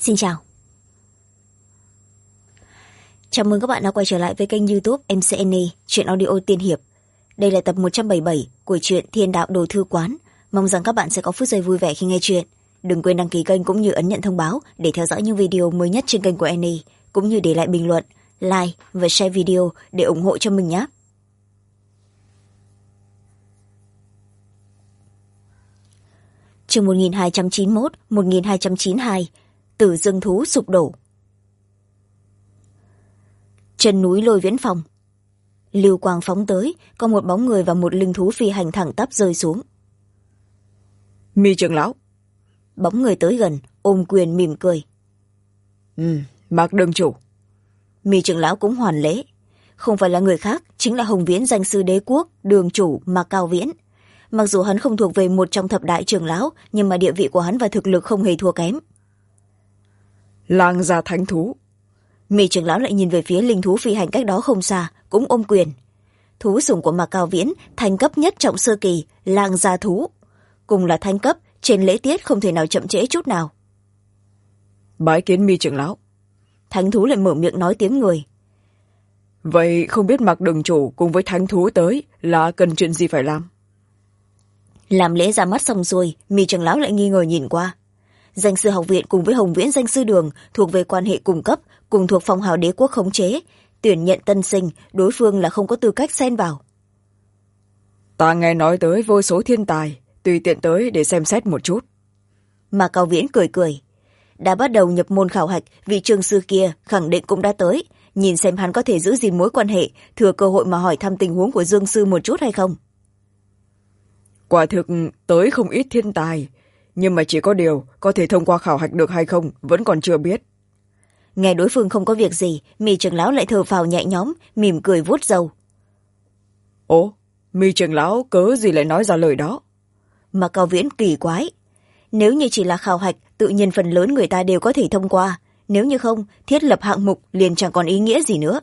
Xin chào. Chào mừng các bạn đã quay trở lại với kênh YouTube MCNE, truyện audio tiên hiệp. Đây là tập 177 của truyện Thiên Đạo Đồ Thư Quán. Mong rằng các bạn sẽ có phút giây vui vẻ khi nghe truyện. Đừng quên đăng ký kênh cũng như ấn nhận thông báo để theo dõi những video mới nhất trên kênh của Annie, cũng như để lại bình luận, like và share video để ủng hộ cho mình nhé. Chương 1291-1292 Tử Dương Thú sụp đổ. Chân núi Lôi Viễn Phong, lưu quang phóng tới, có một bóng người và một linh thú phi hành thẳng tắp rơi xuống. Mi trưởng lão. Bóng người tới gần, ôm quyền mỉm cười. Mạc đường chủ. Mi trưởng lão cũng hoàn lễ. Không phải là người khác, chính là Hồng Viễn danh sư đế quốc, đường chủ Mạc Cao Viễn. Mặc dù hắn không thuộc về một trong thập đại trưởng lão, nhưng mà địa vị của hắn và thực lực không hề thua kém. Lang gia thánh thú. Mi trưởng lão lại nhìn về phía linh thú phi hành cách đó không xa, cũng ôm quyền. Thú sủng của Mạc Cao Viễn, thành cấp nhất trọng sơ kỳ, lang gia thú. Cùng là thanh cấp, trên lễ tiết không thể nào chậm trễ chút nào. Bái kiến Mi trưởng lão. Thánh thú lại mở miệng nói tiếng người. Vậy không biết Mạc đường chủ cùng với thánh thú tới là cần chuyện gì phải làm? Làm lễ ra mắt xong rồi, Mi trưởng lão lại nghi ngờ nhìn qua. Danh sư học viện cùng với Hồng Viễn danh sư đường thuộc về quan hệ cùng cấp, cùng thuộc phong hào đế quốc khống chế. Tuyển nhận tân sinh, đối phương là không có tư cách xen vào. Ta nghe nói tới vô số thiên tài, tùy tiện tới để xem xét một chút. Mà Cao Viễn cười cười. Đã bắt đầu nhập môn khảo hạch, vị trường sư kia khẳng định cũng đã tới. Nhìn xem hắn có thể giữ gìn mối quan hệ, thừa cơ hội mà hỏi thăm tình huống của Dương sư một chút hay không. Quả thực tới không ít thiên tài, nhưng mà chỉ có điều có thể thông qua khảo hạch được hay không vẫn còn chưa biết. Nghe đối phương không có việc gì, Mi trưởng lão lại thở phào nhẹ nhõm, mỉm cười vuốt râu. Ồ, Mi trưởng lão cớ gì lại nói ra lời đó? Mà Cao Viễn kỳ quái. Nếu như chỉ là khảo hạch, tự nhiên phần lớn người ta đều có thể thông qua. Nếu như không, thiết lập hạng mục liền chẳng còn ý nghĩa gì nữa.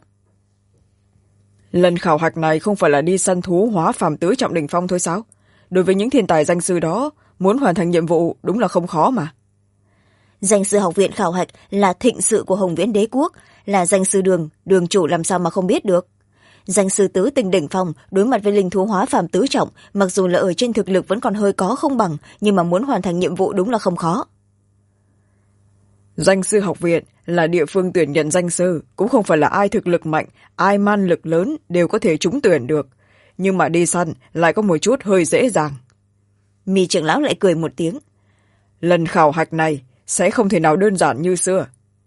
Lần khảo hạch này không phải là đi săn thú hóa phàm tứ trọng đỉnh phong thôi sao? Đối với những thiên tài danh sư đó, muốn hoàn thành nhiệm vụ đúng là không khó mà. Danh sư học viện khảo hạch là thịnh sự của Hồng Viễn đế quốc, là danh sư đường chủ làm sao mà không biết được. Danh sư tứ tinh đỉnh phong đối mặt với linh thú hóa phàm tứ trọng, mặc dù là ở trên thực lực vẫn còn hơi có không bằng, nhưng mà muốn hoàn thành nhiệm vụ đúng là không khó. Danh sư học viện là địa phương tuyển nhận danh sư, cũng không phải là ai thực lực mạnh, ai man lực lớn đều có thể trúng tuyển được. Nhưng mà đi săn lại có một chút hơi dễ dàng. Mi trưởng lão lại cười một tiếng. Lần khảo hạch này sẽ không thể nào đơn giản như xưa.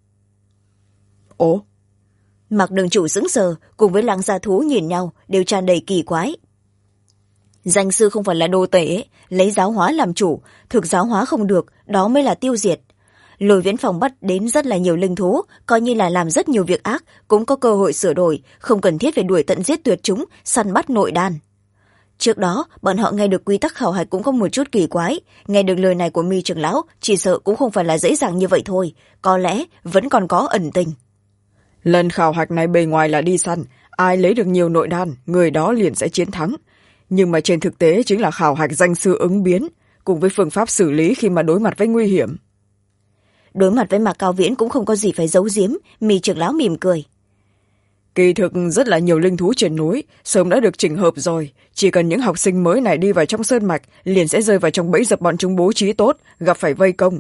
Ồ? Mạc đường chủ sững sờ, cùng với Lang gia thú nhìn nhau, đều tràn đầy kỳ quái. Danh sư không phải là đồ tể, lấy giáo hóa làm chủ, thực giáo hóa không được, đó mới là tiêu diệt. Lôi Viễn Phong bắt đến rất là nhiều linh thú, coi như là làm rất nhiều việc ác, cũng có cơ hội sửa đổi, không cần thiết phải đuổi tận giết tuyệt chúng, săn bắt nội đan. Trước đó, bọn họ nghe được quy tắc khảo hạch cũng có một chút kỳ quái, nghe được lời này của Mi trưởng lão, chỉ sợ cũng không phải là dễ dàng như vậy thôi, có lẽ vẫn còn có ẩn tình. Lần khảo hạch này bề ngoài là đi săn, ai lấy được nhiều nội đan, người đó liền sẽ chiến thắng. Nhưng mà trên thực tế chính là khảo hạch danh sư ứng biến, cùng với phương pháp xử lý khi mà đối mặt với nguy hiểm. Đối mặt với Mạc Cao Viễn cũng không có gì phải giấu giếm, Mi trưởng lão mỉm cười. Kỳ thực rất là nhiều linh thú trên núi, sớm đã được chỉnh hợp rồi. Chỉ cần những học sinh mới này đi vào trong sơn mạch, liền sẽ rơi vào trong bẫy dập bọn chúng bố trí tốt, gặp phải vây công.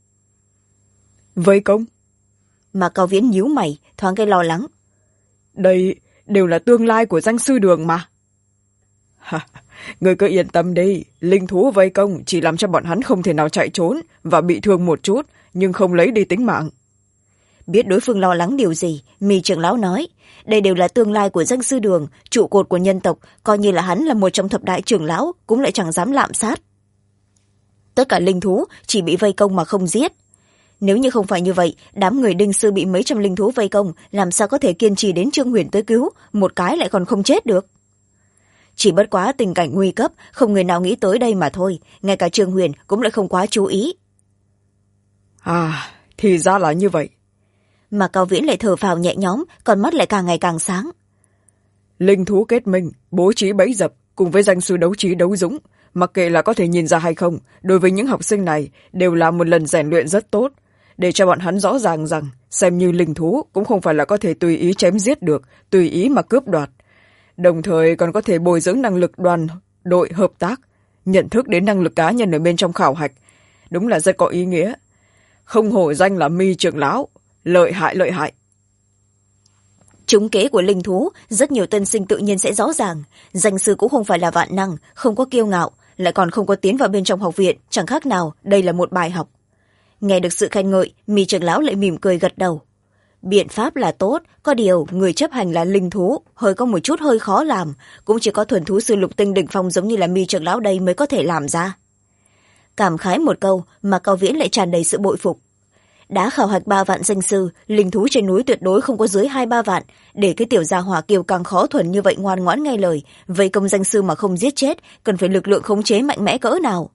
Vây công? Mạc Cao Viễn nhíu mày, thoáng cái lo lắng. Đây đều là tương lai của danh sư đường mà. Người cứ yên tâm đi, linh thú vây công chỉ làm cho bọn hắn không thể nào chạy trốn và bị thương một chút, nhưng không lấy đi tính mạng. Biết đối phương lo lắng điều gì, Mi trưởng lão nói, đây đều là tương lai của danh sư đường, trụ cột của nhân tộc, coi như là hắn là một trong thập đại trưởng lão, cũng lại chẳng dám lạm sát. Tất cả linh thú chỉ bị vây công mà không giết. Nếu như không phải như vậy, đám người đinh sư bị mấy trăm linh thú vây công, làm sao có thể kiên trì đến Trương Huyền tới cứu, một cái lại còn không chết được. Chỉ bất quá tình cảnh nguy cấp, không người nào nghĩ tới đây mà thôi, ngay cả Trương Huyền cũng lại không quá chú ý. À, thì ra là như vậy. Mà Cao Viễn lại thở phào nhẹ nhõm, còn mắt lại càng ngày càng sáng. Linh thú kết minh, bố trí bẫy dập, cùng với danh sư đấu trí đấu dũng, mặc kệ là có thể nhìn ra hay không, đối với những học sinh này đều là một lần rèn luyện rất tốt. để cho bọn hắn rõ ràng rằng xem như linh thú cũng không phải là có thể tùy ý chém giết được, tùy ý mà cướp đoạt. Đồng thời còn có thể bồi dưỡng năng lực đoàn đội hợp tác, nhận thức đến năng lực cá nhân ở bên trong khảo hạch. Đúng là rất có ý nghĩa. Không hổ danh là Mi trưởng lão, lợi hại lợi hại. Trúng kế của linh thú, rất nhiều tân sinh tự nhiên sẽ rõ ràng. Danh sư cũng không phải là vạn năng, không có kiêu ngạo, lại còn không có tiến vào bên trong học viện, chẳng khác nào đây là một bài học. Nghe được sự khen ngợi, Mi trưởng lão lại mỉm cười gật đầu. Biện pháp là tốt, có điều người chấp hành là linh thú, có một chút hơi khó làm, cũng chỉ có thuần thú sư lục tinh đỉnh phong giống như là Mi trưởng lão đây mới có thể làm ra. Cảm khái một câu mà Cao Viễn lại tràn đầy sự bội phục. Đã khảo hạch 3 vạn danh sư, linh thú trên núi tuyệt đối không có dưới 2-3 vạn, để cái tiểu gia hỏa kiều càng khó thuần như vậy ngoan ngoãn nghe lời, vây công danh sư mà không giết chết, cần phải lực lượng khống chế mạnh mẽ cỡ nào.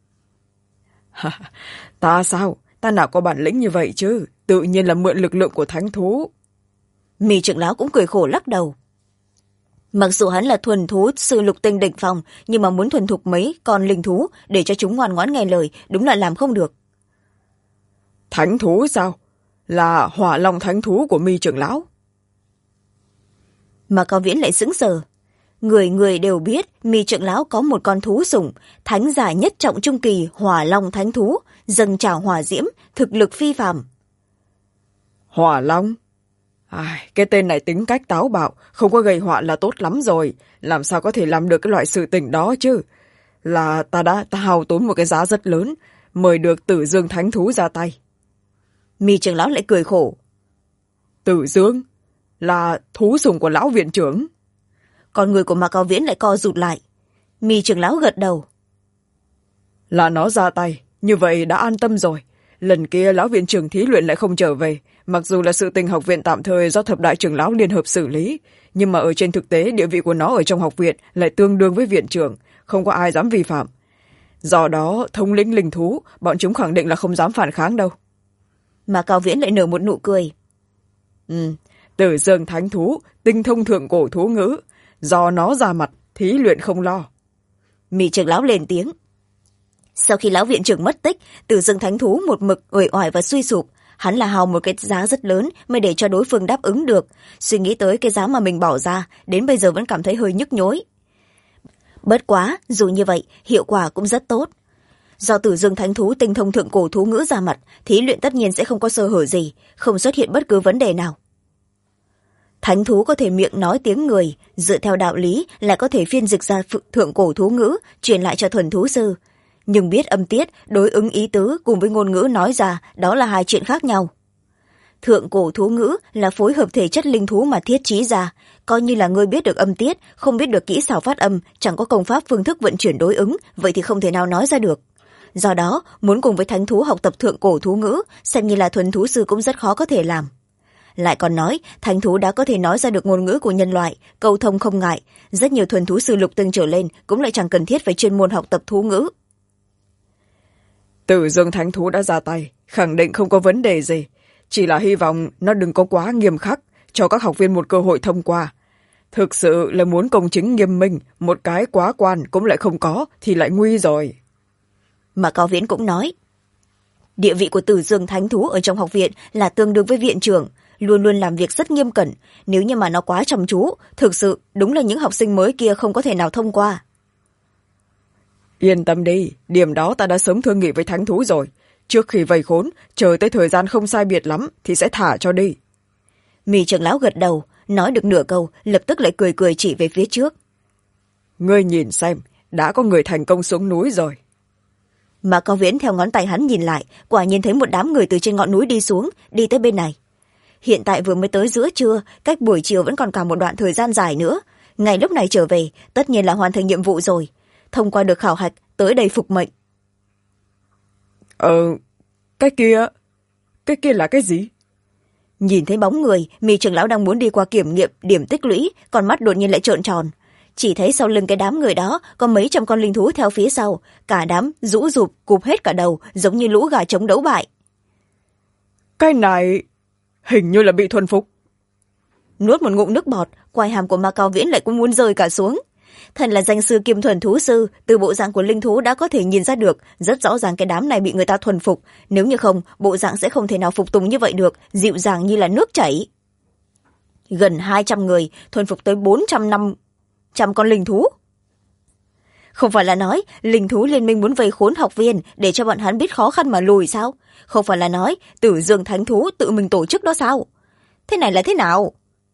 Ta sao? Ta nào có bản lĩnh như vậy chứ, tự nhiên là mượn lực lượng của thánh thú. Mi trưởng lão cũng cười khổ lắc đầu. Mặc dù hắn là thuần thú sư lục tinh đỉnh phong, nhưng mà muốn thuần thục mấy con linh thú để cho chúng ngoan ngoãn nghe lời, đúng là làm không được. Thánh thú sao? Là hỏa long thánh thú của Mi trưởng lão. Mà Cao Viễn lại sững sờ. Người người đều biết Mi trưởng lão có một con thú sủng, thánh giả nhất trọng trung kỳ hỏa long thánh thú, dâng trào hỏa diễm, thực lực phi phàm. Hỏa long? Cái tên này tính cách táo bạo, không có gây họa là tốt lắm rồi, làm sao có thể làm được cái loại sự tình đó chứ? Là ta hao tốn một cái giá rất lớn, mời được Tử Dương thánh thú ra tay. Mi trưởng lão lại cười khổ. Tử Dương? Là thú sủng của lão viện trưởng? Con người của Mạc Cao Viễn lại co rụt lại. Mi trưởng lão gật đầu. Là nó ra tay, như vậy đã an tâm rồi. Lần kia lão viện trưởng thí luyện lại không trở về, mặc dù là sự tình học viện tạm thời do thập đại trưởng lão liên hợp xử lý, nhưng mà ở trên thực tế địa vị của nó ở trong học viện lại tương đương với viện trưởng, không có ai dám vi phạm. Do đó thống lĩnh linh thú, bọn chúng khẳng định là không dám phản kháng đâu. Mà Cao Viễn lại nở một nụ cười. Tử Dương thánh thú, tinh thông thượng cổ thú ngữ, do nó ra mặt, thí luyện không lo. Mi trưởng lão lên tiếng. Sau khi lão viện trưởng mất tích, Tử Dương thánh thú một mực uể oải và suy sụp. Hắn là hao một cái giá rất lớn mới để cho đối phương đáp ứng được. Suy nghĩ tới cái giá mà mình bỏ ra, đến bây giờ vẫn cảm thấy hơi nhức nhối. Bất quá, dù như vậy, hiệu quả cũng rất tốt. Do Tử Dương thánh thú tinh thông thượng cổ thú ngữ ra mặt, thí luyện tất nhiên sẽ không có sơ hở gì, không xuất hiện bất cứ vấn đề nào. Thánh thú có thể miệng nói tiếng người, dựa theo đạo lý là có thể phiên dịch ra thượng cổ thú ngữ, truyền lại cho thuần thú sư. Nhưng biết âm tiết, đối ứng ý tứ cùng với ngôn ngữ nói ra, đó là hai chuyện khác nhau. Thượng cổ thú ngữ là phối hợp thể chất linh thú mà thiết trí ra, coi như là ngươi biết được âm tiết, không biết được kỹ xảo phát âm, chẳng có công pháp phương thức vận chuyển đối ứng, vậy thì không thể nào nói ra được. Do đó, muốn cùng với thánh thú học tập thượng cổ thú ngữ, xem như là thuần thú sư cũng rất khó có thể làm. Lại còn nói, thánh thú đã có thể nói ra được ngôn ngữ của nhân loại, câu thông không ngại, rất nhiều thuần thú sư lục tinh trở lên cũng lại chẳng cần thiết phải chuyên môn học tập thú ngữ. Tử Dương thánh thú đã ra tay, khẳng định không có vấn đề gì, chỉ là hy vọng nó đừng có quá nghiêm khắc, cho các học viên một cơ hội thông qua. Thực sự là muốn công chính nghiêm minh, một cái quá quan cũng lại không có thì lại nguy rồi. Mà Cao Viễn cũng nói, địa vị của Tử Dương thánh thú ở trong học viện là tương đương với viện trưởng, luôn luôn làm việc rất nghiêm cẩn, nếu như mà nó quá chăm chú, thực sự đúng là những học sinh mới kia không có thể nào thông qua. Yên tâm đi, điểm đó ta đã sớm thương nghị với thánh thú rồi, trước khi vây khốn, chờ tới thời gian không sai biệt lắm thì sẽ thả cho đi. Mi trưởng lão gật đầu, nói được nửa câu, lập tức lại cười cười chỉ về phía trước. Ngươi nhìn xem, đã có người thành công xuống núi rồi. Mà Cao Viễn theo ngón tay hắn nhìn lại, quả nhiên thấy một đám người từ trên ngọn núi đi xuống, đi tới bên này. Hiện tại vừa mới tới giữa trưa, cách buổi chiều vẫn còn cả một đoạn thời gian dài nữa. Ngày lúc này trở về, tất nhiên là hoàn thành nhiệm vụ rồi. Thông qua được khảo hạch, tới đây phục mệnh. Cái kia là cái gì? Nhìn thấy bóng người, Mi trưởng lão đang muốn đi qua kiểm nghiệm điểm tích lũy, con mắt đột nhiên lại trợn tròn. Chỉ thấy sau lưng cái đám người đó có mấy trăm con linh thú theo phía sau, cả đám rũ rụp cụp hết cả đầu, giống như lũ gà trống đấu bại. Cái này hình như là bị thuần phục. Nuốt một ngụm nước bọt, quai hàm của Ma Cao Viễn lại cũng muốn rơi cả xuống. Thần là danh sư kiêm thuần thú sư, từ bộ dạng của linh thú đã có thể nhìn ra được rất rõ ràng cái đám này bị người ta thuần phục, nếu như không bộ dạng sẽ không thể nào phục tùng như vậy được, dịu dàng như là nước chảy. Gần 200 người thuần phục tới 400 con linh thú. Không phải là nói linh thú liên minh muốn vây khốn học viên để cho bọn hắn biết khó khăn mà lùi sao? Không phải là nói Tử Dương Thánh Thú tự mình tổ chức đó sao? Thế này là thế nào?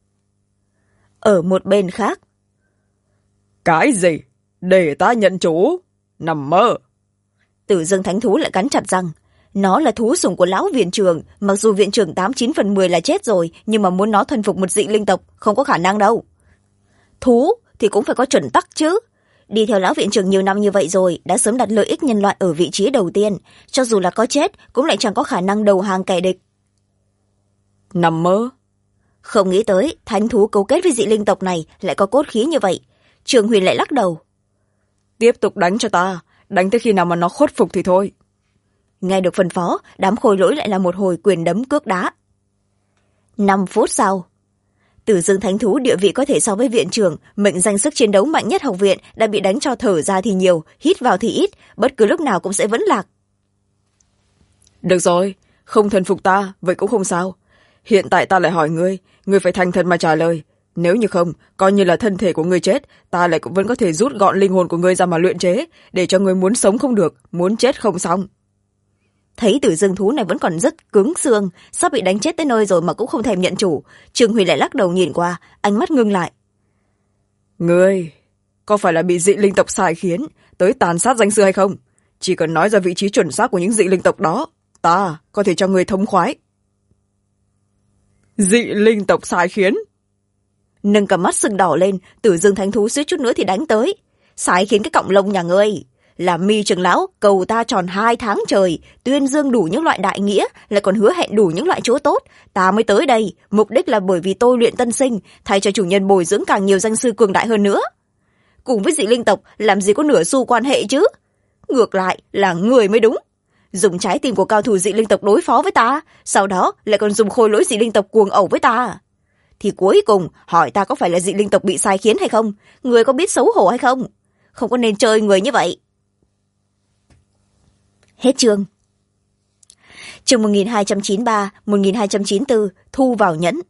Ở một bên khác, Cái gì? Để ta nhận chủ? Nằm mơ. Tử Dương Thánh Thú lại cắn chặt răng. Nó là thú sủng của lão viện trưởng, mặc dù viện trưởng 89/10 là chết rồi, nhưng mà muốn nó thuần phục một dị linh tộc không có khả năng đâu. Thú thì cũng phải có chuẩn tắc chứ. Đi theo lão viện trưởng nhiều năm như vậy rồi, đã sớm đặt lợi ích nhân loại ở vị trí đầu tiên, cho dù là có chết cũng lại chẳng có khả năng đầu hàng kẻ địch. Nằm mơ. Không nghĩ tới thánh thú cấu kết với dị linh tộc này lại có cốt khí như vậy. Trường Huyền lại lắc đầu. Tiếp tục đánh cho ta, đánh tới khi nào mà nó khuất phục thì thôi. Nghe được phân phó, đám khôi lỗi lại là một hồi quyền đấm cước đá. 5 phút sau, Tử Dương Thánh Thú địa vị có thể so với viện trưởng, mệnh danh sức chiến đấu mạnh nhất học viện đã bị đánh cho thở ra thì nhiều, hít vào thì ít, bất cứ lúc nào cũng sẽ vẫn lạc. Được rồi, không thuần phục ta, vậy cũng không sao. Hiện tại ta lại hỏi ngươi phải thành thật mà trả lời. Nếu như không, coi như là thân thể của ngươi chết, ta lại cũng vẫn có thể rút gọn linh hồn của ngươi ra mà luyện chế, để cho ngươi muốn sống không được, muốn chết không xong. Thấy Tử Dương thú này vẫn còn rất cứng xương, sắp bị đánh chết tới nơi rồi mà cũng không thèm nhận chủ, Trương Huy lại lắc đầu nhìn qua, ánh mắt ngưng lại. Ngươi có phải là bị dị linh tộc sai khiến tới tàn sát danh sư hay không? Chỉ cần nói ra vị trí chuẩn xác của những dị linh tộc đó, ta có thể cho ngươi thống khoái. Dị linh tộc sai khiến? Nâng cả mắt sưng đỏ lên, Tử Dương Thánh Thú suýt chút nữa thì đánh tới. Sai khiến cái cọng lông nhà ngươi. Là Mi trưởng lão cầu ta tròn 2 tháng trời, tuyên dương đủ những loại đại nghĩa, lại còn hứa hẹn đủ những loại chỗ tốt, ta mới tới đây, mục đích là bởi vì tôi luyện tân sinh, thay cho chủ nhân bồi dưỡng càng nhiều danh sư cường đại hơn nữa. Cùng với dị linh tộc làm gì có nửa xu quan hệ chứ? Ngược lại là người mới đúng. Dùng trái tim của cao thủ dị linh tộc đối phó với ta, sau đó lại còn dùng khôi lỗi dị linh tộc cuồng ẩu với ta. Thì cuối cùng hỏi ta có phải là dị linh tộc bị sai khiến hay không? Người có biết xấu hổ hay không? Không có nên chơi người như vậy. Hết chương. Chương 1293, 1294, thu vào nhẫn.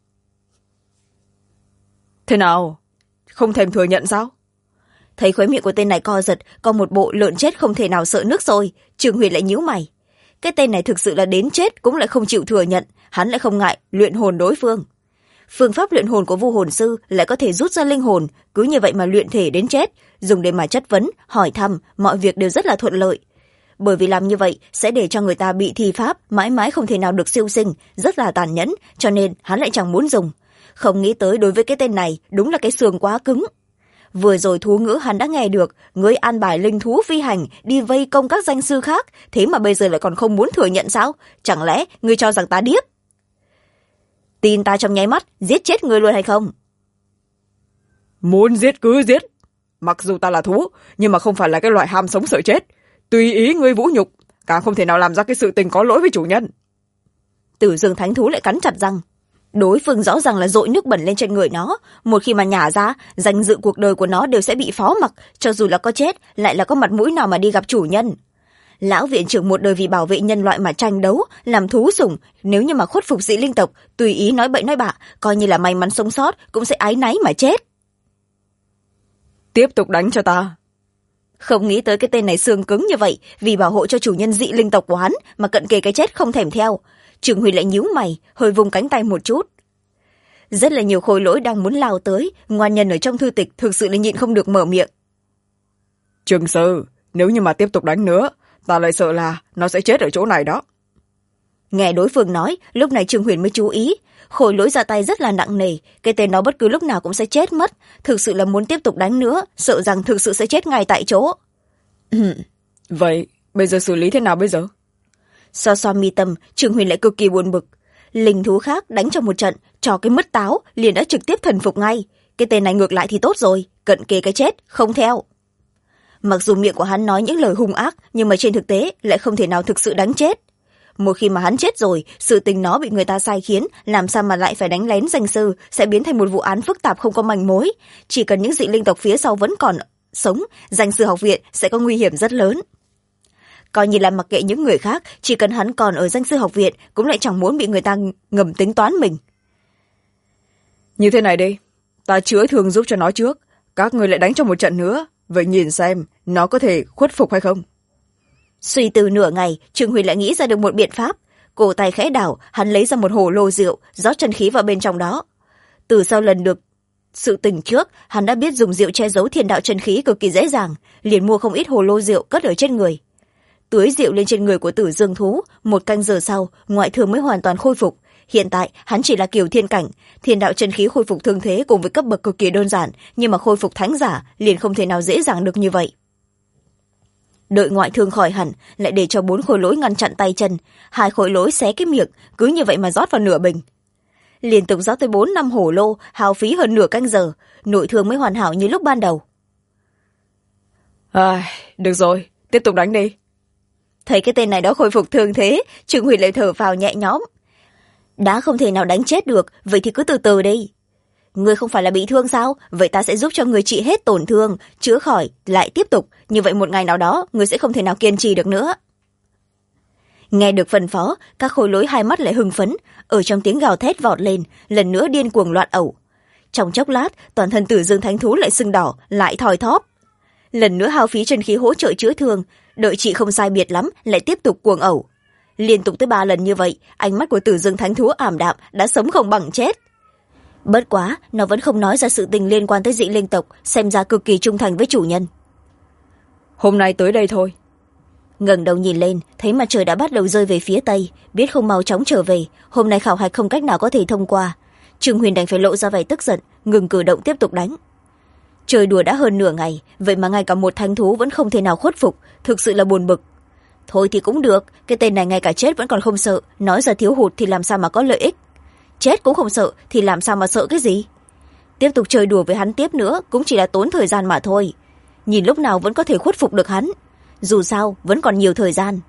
Thế nào? Không thèm thừa nhận sao? Thấy khóe miệng của tên này co giật, có một bộ lợn chết không thể nào sợ nước sôi, Trường Huyền lại nhíu mày. Cái tên này thực sự là đến chết cũng lại không chịu thừa nhận, hắn lại không ngại luyện hồn đối phương. Phương pháp luyện hồn của Vu hồn sư lại có thể rút ra linh hồn, cứ như vậy mà luyện thể đến chết, dùng để mà chất vấn, hỏi thăm, mọi việc đều rất là thuận lợi. Bởi vì làm như vậy sẽ để cho người ta bị thi pháp, mãi mãi không thể nào được siêu sinh, rất là tàn nhẫn, cho nên hắn lại chẳng muốn dùng. Không nghĩ tới đối với cái tên này, đúng là cái xương quá cứng. Vừa rồi thú ngữ hắn đã nghe được, ngươi an bài linh thú phi hành, đi vây công các danh sư khác, thế mà bây giờ lại còn không muốn thừa nhận sao? Chẳng lẽ ngươi cho rằng ta điếc? Tin ta trong nháy mắt, giết chết ngươi luôn hay không? Muốn giết cứ giết. Mặc dù ta là thú, nhưng mà không phải là cái loại ham sống sợ chết. Tùy ý ngươi vũ nhục, càng không thể nào làm ra cái sự tình có lỗi với chủ nhân. Tử Dương Thánh Thú lại cắn chặt răng. Đối phương rõ ràng là dội nước bẩn lên trên người nó, một khi mà nhả ra, danh dự cuộc đời của nó đều sẽ bị phó mặc, cho dù là có chết, lại là có mặt mũi nào mà đi gặp chủ nhân. Lão viện trưởng một đời vì bảo vệ nhân loại mà tranh đấu, làm thú sủng, nếu như mà khuất phục dị linh tộc, tùy ý nói bậy nói bạ, coi như là may mắn sống sót, cũng sẽ áy náy mà chết. Tiếp tục đánh cho ta. Không nghĩ tới cái tên này xương cứng như vậy, vì bảo hộ cho chủ nhân dị linh tộc của hắn mà cận kề cái chết không thèm theo. Trường Huy lại nhíu mày, hơi vùng cánh tay một chút. Rất là nhiều khôi lỗi đang muốn lao tới, ngoan nhân ở trong thư tịch thực sự là nhịn không được mở miệng. Trường sư, nếu như mà tiếp tục đánh nữa, ta lại sợ là nó sẽ chết ở chỗ này đó. Nghe đối phương nói, lúc này Trương Huyền mới chú ý, khôi lỗi ra tay rất là nặng nề, cái tên nó bất cứ lúc nào cũng sẽ chết mất, thực sự là muốn tiếp tục đánh nữa, sợ rằng thực sự sẽ chết ngay tại chỗ. Vậy bây giờ xử lý thế nào bây giờ? So so mi tâm, Trương Huyền lại cực kỳ buồn bực. Linh thú khác đánh trong một trận, cho cái mứt táo liền đã trực tiếp thần phục ngay. Cái tên này ngược lại thì tốt rồi, cận kề cái chết không theo. Mặc dù miệng của hắn nói những lời hung ác, nhưng mà trên thực tế lại không thể nào thực sự đánh chết. một khi mà hắn chết rồi, sự tình nó bị người ta sai khiến, làm sao mà lại phải đánh lén danh sư, sẽ biến thành một vụ án phức tạp không có manh mối. Chỉ cần những dị linh tộc phía sau vẫn còn sống, danh sư học viện sẽ có nguy hiểm rất lớn. Coi như là mặc kệ những người khác, chỉ cần hắn còn ở danh sư học viện cũng lại chẳng muốn bị người ta ngầm tính toán mình. Như thế này đi, ta chữa thương giúp cho nó trước, các người lại đánh cho một trận nữa, vậy nhìn xem nó có thể khuất phục hay không. Suy tư nửa ngày, Trương Huyền lại nghĩ ra được một biện pháp. Cổ tay khẽ đảo, hắn lấy ra một hồ lô rượu, rót chân khí vào bên trong đó. Từ sau lần được sự tình trước, hắn đã biết dùng rượu che giấu thiên đạo chân khí cực kỳ dễ dàng, liền mua không ít hồ lô rượu cất ở trên người. Tưới rượu lên trên người của Tử Dương thú, 1 canh giờ sau, ngoại thương mới hoàn toàn khôi phục. Hiện tại hắn chỉ là kiều thiên cảnh, thiên đạo chân khí khôi phục thương thế cùng với cấp bậc cực kỳ đơn giản, nhưng mà khôi phục thánh giả liền không thể nào dễ dàng được như vậy. Đợi ngoại thương khỏi hẳn, lại để cho 4 khối lỗi ngăn chặn tay chân, 2 khối lỗi xé cái miệng, cứ như vậy mà rót vào nửa bình. Liên tục rót tới 4-5 hổ lô, hao phí hơn nửa canh giờ, nội thương mới hoàn hảo như lúc ban đầu. Được rồi, tiếp tục đánh đi. Thấy cái tên này đó khôi phục thương thế, Trương Huyền lại thở phào nhẹ nhõm. Đã không thể nào đánh chết được, vậy thì cứ từ từ đi. Ngươi không phải là bị thương sao? Vậy ta sẽ giúp cho ngươi trị hết tổn thương, chữa khỏi, lại tiếp tục. Như vậy một ngày nào đó, ngươi sẽ không thể nào kiên trì được nữa. Nghe được phân phó, các khối lỗi hai mắt lại hưng phấn, ở trong tiếng gào thét vọt lên, lần nữa điên cuồng loạn ẩu. Trong chốc lát, toàn thân Tử Dương thánh thú lại sưng đỏ, lại thoi thóp. Lần nữa hao phí chân khí hỗ trợ chữa thương, đợi chị không sai biệt lắm, lại tiếp tục cuồng ẩu. Liên tục tới 3 lần như vậy, ánh mắt của Tử Dương thánh thú ảm đạm, đã sống không bằng chết. Bất quá, nó vẫn không nói ra sự tình liên quan tới dị linh tộc, xem ra cực kỳ trung thành với chủ nhân. Hôm nay tới đây thôi. Ngẩng đầu nhìn lên, thấy mặt trời đã bắt đầu rơi về phía tây, biết không mau chóng trở về, hôm nay khảo hạch không cách nào có thể thông qua. Trương Huyền đành phải lộ ra vẻ tức giận, ngừng cử động tiếp tục đánh. Chơi đùa đã hơn nửa ngày, vậy mà ngay cả một thánh thú vẫn không thể nào khuất phục, thực sự là buồn bực. Thôi thì cũng được, cái tên này ngay cả chết vẫn còn không sợ, nói ra thiếu hụt thì làm sao mà có lợi ích. Chết cũng không sợ thì làm sao mà sợ cái gì. Tiếp tục chơi đùa với hắn tiếp nữa cũng chỉ là tốn thời gian mà thôi. Nhìn lúc nào vẫn có thể khuất phục được hắn, dù sao vẫn còn nhiều thời gian.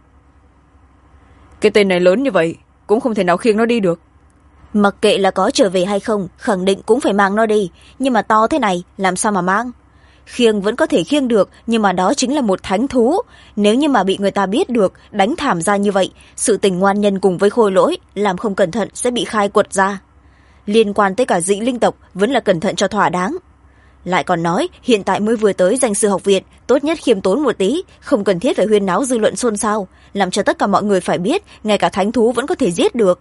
Cái tên này lớn như vậy cũng không thể nào khiêng nó đi được. Mặc kệ là có trở về hay không, khẳng định cũng phải mang nó đi, nhưng mà to thế này làm sao mà mang. Khiêng vẫn có thể khiêng được, nhưng mà đó chính là một thánh thú. Nếu như mà bị người ta biết được, đánh thảm ra như vậy, sự tình ngoan nhân cùng với khôi lỗi, làm không cẩn thận sẽ bị khai quật ra. Liên quan tới cả dị linh tộc, vẫn là cẩn thận cho thỏa đáng. Lại còn nói, hiện tại mới vừa tới danh sư học viện, tốt nhất khiêm tốn một tí, không cần thiết phải huyên náo dư luận xôn xao, làm cho tất cả mọi người phải biết, ngay cả thánh thú vẫn có thể giết được.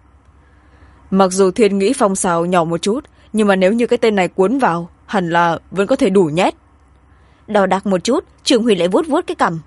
Mặc dù thiên nghĩ phong xào nhỏ một chút, nhưng mà nếu như cái tên này cuốn vào, hẳn là vẫn có thể đủ nhét. Đo đạc một chút, Trường Huy lại vuốt vuốt cái cằm.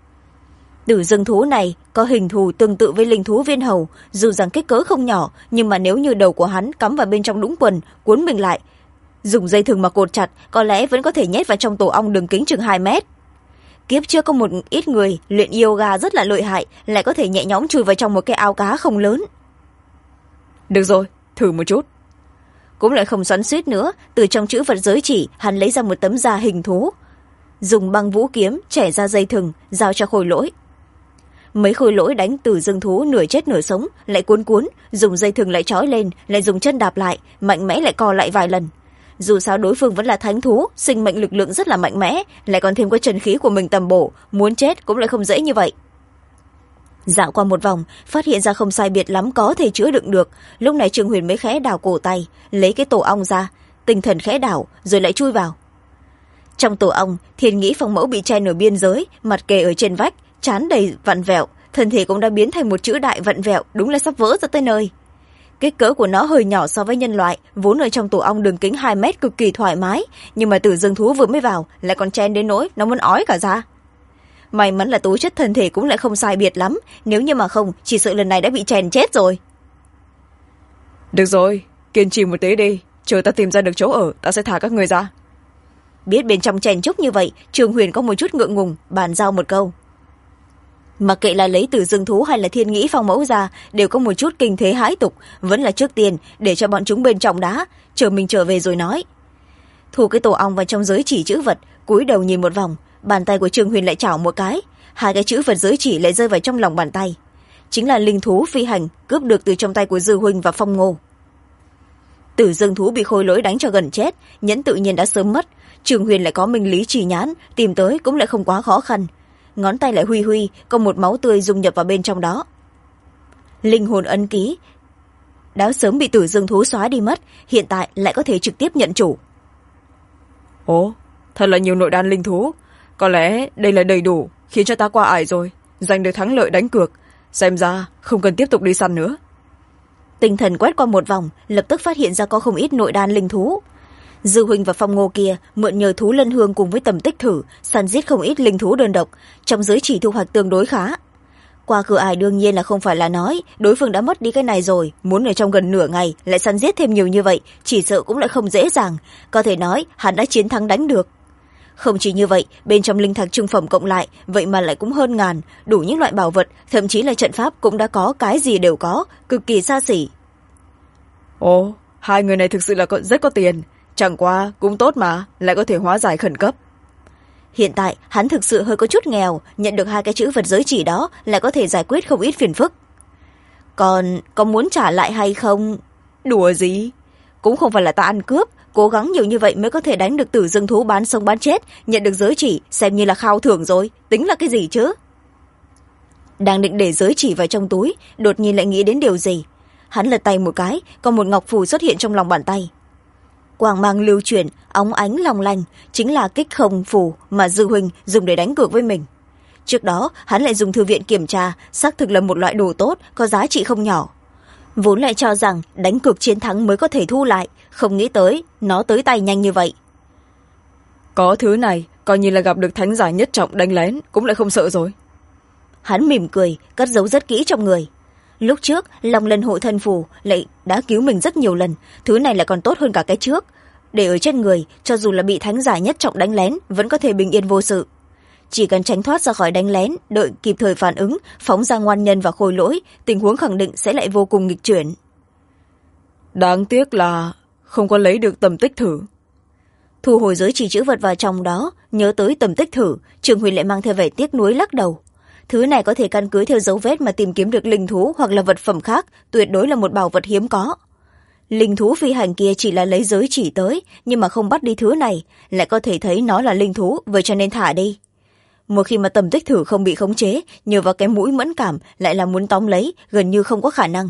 Tử Dương thú này có hình thù tương tự với linh thú viên hầu, dù rằng kích cỡ không nhỏ, nhưng mà nếu như đầu của hắn cắm vào bên trong đũng quần, cuốn mình lại, dùng dây thừng mà cột chặt, có lẽ vẫn có thể nhét vào trong tổ ong đường kính chừng 2 mét. Kiếp trước có một ít người luyện yoga rất là lợi hại, lại có thể nhẹ nhõm chui vào trong một cái ao cá không lớn. Được rồi, thử một chút. Cũng lại không xoắn xuýt nữa, từ trong chữ vật giới chỉ, hắn lấy ra một tấm da hình thú, dùng băng vũ kiếm chẻ ra dây thừng, giao cho khôi lỗi. Mấy khôi lỗi đánh Tử Dương thú nửa chết nửa sống, lại cuốn cuốn, dùng dây thừng lại trói lên, lại dùng chân đạp lại, mạnh mẽ lại co lại vài lần. Dù sao đối phương vẫn là thánh thú, sinh mệnh lực lượng rất là mạnh mẽ, lại còn thêm có chân khí của mình tầm bổ, muốn chết cũng lại không dễ như vậy. Dạo qua một vòng, phát hiện ra không sai biệt lắm có thể chữa đựng được, lúc này Trương Huyền mới khẽ đảo cổ tay, lấy cái tổ ong ra, tinh thần khẽ đảo rồi lại chui vào. Trong tổ ong, Thiên Nghĩ Phong mẫu bị che nửa biên giới, mặt kề ở trên vách, trán đầy vặn vẹo, thân thể cũng đã biến thành một chữ đại vặn vẹo, đúng là sắp vỡ ra tới nơi. Kích cỡ của nó hơi nhỏ so với nhân loại, vốn ở trong tổ ong đường kính 2 mét cực kỳ thoải mái, nhưng mà Tử Dương thú vừa mới vào lại còn chen đến nỗi nó muốn ói cả ra. May mắn là tố chất thân thể cũng lại không sai biệt lắm, nếu như mà không, chỉ sợ lần này đã bị chèn chết rồi. Được rồi, kiên trì một tí đi, chờ ta tìm ra được chỗ ở, ta sẽ thả các người ra. Biết bên trong chèn chúc như vậy, Trường Huyền có một chút ngượng ngùng, bàn giao một câu. Mặc kệ là lấy Tử Dương thú hay là Thiên Nghĩ Phong mẫu ra, đều có một chút kinh thế hãi tục, vẫn là trước tiên để cho bọn chúng bên trong đá, chờ mình trở về rồi nói. Thu cái tổ ong vào trong giới chỉ chữ vật, cúi đầu nhìn một vòng, bàn tay của Trương Huyền lại chảo một cái, 2 cái chữ vật giới chỉ lại rơi vào trong lòng bàn tay. chính là linh thú phi hành cướp được từ trong tay của Dư huynh và Phong Ngô. Tử dương thú bị khôi lỗi đánh cho gần chết, nhẫn tự nhiên đã sớm mất. Trường Huyền lại có minh lý chỉ nhãn, tìm tới cũng lại không quá khó khăn. Ngón tay lại huy huy, có một máu tươi dung nhập vào bên trong đó. Linh hồn ấn ký đã sớm bị tử dương thú xóa đi mất, hiện tại lại có thể trực tiếp nhận chủ. Ồ, thật là nhiều nội đan linh thú. Có lẽ đây là đầy đủ khiến cho ta qua ải rồi, giành được thắng lợi đánh cược. Xem ra không cần tiếp tục đi săn nữa. Tinh thần quét qua một vòng, lập tức phát hiện ra có không ít nội đan linh thú. Dư huynh và Phong Ngô kia mượn nhờ thú lân hương cùng với tầm tích thử săn giết không ít linh thú đơn độc, trong giới chỉ thu hoạch tương đối khá. Qua cửa ải đương nhiên là không phải là nói đối phương đã mất đi cái này rồi, muốn ở trong gần nửa ngày lại săn giết thêm nhiều như vậy, chỉ sợ cũng lại không dễ dàng. Có thể nói hắn đã chiến thắng đánh được. Không chỉ như vậy, bên trong linh thạch trung phẩm cộng lại vậy mà lại cũng hơn ngàn, đủ những loại bảo vật, thậm chí là trận pháp cũng đã có, cái gì đều có, cực kỳ xa xỉ. Ồ, hai người này thực sự là rất có tiền, chẳng qua cũng tốt mà, lại có thể hóa giải khẩn cấp. Hiện tại hắn thực sự hơi có chút nghèo, nhận được 2 cái chữ vật giới chỉ đó lại có thể giải quyết không ít phiền phức. Còn có muốn trả lại hay không? Đùa gì, cũng không phải là ta ăn cướp, cố gắng nhiều như vậy mới có thể đánh được tử dương thú bán sống bán chết, nhận được giới chỉ xem như là khao thưởng rồi, tính là cái gì chứ. Đang định để giới chỉ vào trong túi, đột nhiên lại nghĩ đến điều gì. Hắn lật tay một cái, có một ngọc phù xuất hiện trong lòng bàn tay. Quang mang lưu chuyển, óng ánh long lanh, chính là kích không phù mà Dư huynh dùng để đánh cược với mình. Trước đó hắn lại dùng thư viện kiểm tra, xác thực là một loại đồ tốt, có giá trị không nhỏ. Vốn lại cho rằng đánh cược chiến thắng mới có thể thu lại, không nghĩ tới nó tới tay nhanh như vậy. Có thứ này coi như là gặp được thánh giả nhất trọng đánh lén cũng lại không sợ rồi. Hắn mỉm cười, cất giấu rất kỹ trong người. Lúc trước Long Lân hộ thân phù lại đã cứu mình rất nhiều lần, thứ này lại còn tốt hơn cả cái trước. Để ở trên người, cho dù là bị thánh giả nhất trọng đánh lén vẫn có thể bình yên vô sự. Chỉ cần tránh thoát ra khỏi đánh lén, đợi kịp thời phản ứng, phóng ra ngoan nhân và khôi lỗi, tình huống khẳng định sẽ lại vô cùng nghịch chuyển. Đáng tiếc là không có lấy được tầm tích thử. Thu hồi giới chỉ chữ vật vào trong đó, nhớ tới tầm tích thử, Trường Huyền lại mang theo vẻ tiếc nuối lắc đầu. Thứ này có thể căn cứ theo dấu vết mà tìm kiếm được linh thú hoặc là vật phẩm khác, tuyệt đối là một bảo vật hiếm có. Linh thú phi hành kia chỉ là lấy giới chỉ tới, nhưng mà không bắt đi thứ này, lại có thể thấy nó là linh thú, vậy cho nên thả đi. Một khi mà tầm tích thử không bị khống chế, nhờ vào cái mũi mẫn cảm lại là muốn tóm lấy, gần như không có khả năng.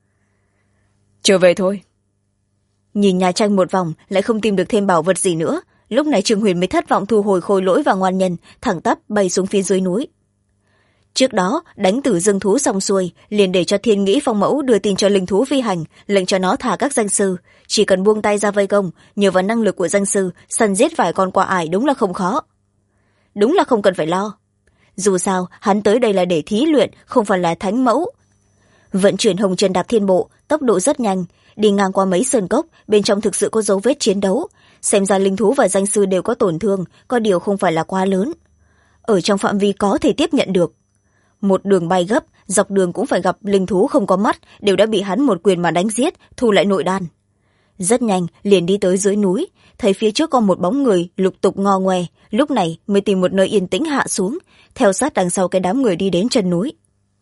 Trở về thôi. Nhìn nhà tranh một vòng, lại không tìm được thêm bảo vật gì nữa. Lúc này Trường Huyền mới thất vọng thu hồi khôi lỗi và ngoan nhân, thẳng tắp bay xuống phía dưới núi. Trước đó đánh tử dương thú xong xuôi, liền để cho Thiên Nghĩ Phong Mẫu đưa tin cho linh thú phi hành, lệnh cho nó thả các danh sư, chỉ cần buông tay ra vây công, nhờ vào năng lực của danh sư săn giết vài con qua ải đúng là không khó. Đúng là không cần phải lo, dù sao hắn tới đây là để thí luyện, không phải là thánh mẫu. Vận chuyển hồng trần đạp thiên bộ, tốc độ rất nhanh, đi ngang qua mấy sơn cốc, bên trong thực sự có dấu vết chiến đấu, xem ra linh thú và danh sư đều có tổn thương, có điều không phải là quá lớn, ở trong phạm vi có thể tiếp nhận được. Một đường bay gấp, dọc đường cũng phải gặp linh thú không có mắt, đều đã bị hắn một quyền mà đánh giết, thu lại nội đan. Rất nhanh liền đi tới dưới núi, thấy phía trước có một bóng người lục tục ngo ngoe, lúc này mới tìm một nơi yên tĩnh hạ xuống, theo sát đằng sau cái đám người đi đến chân núi.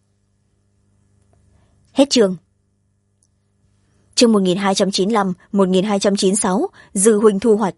Hết chương. Chương 1295, 1296, Dư huynh thu hoạch.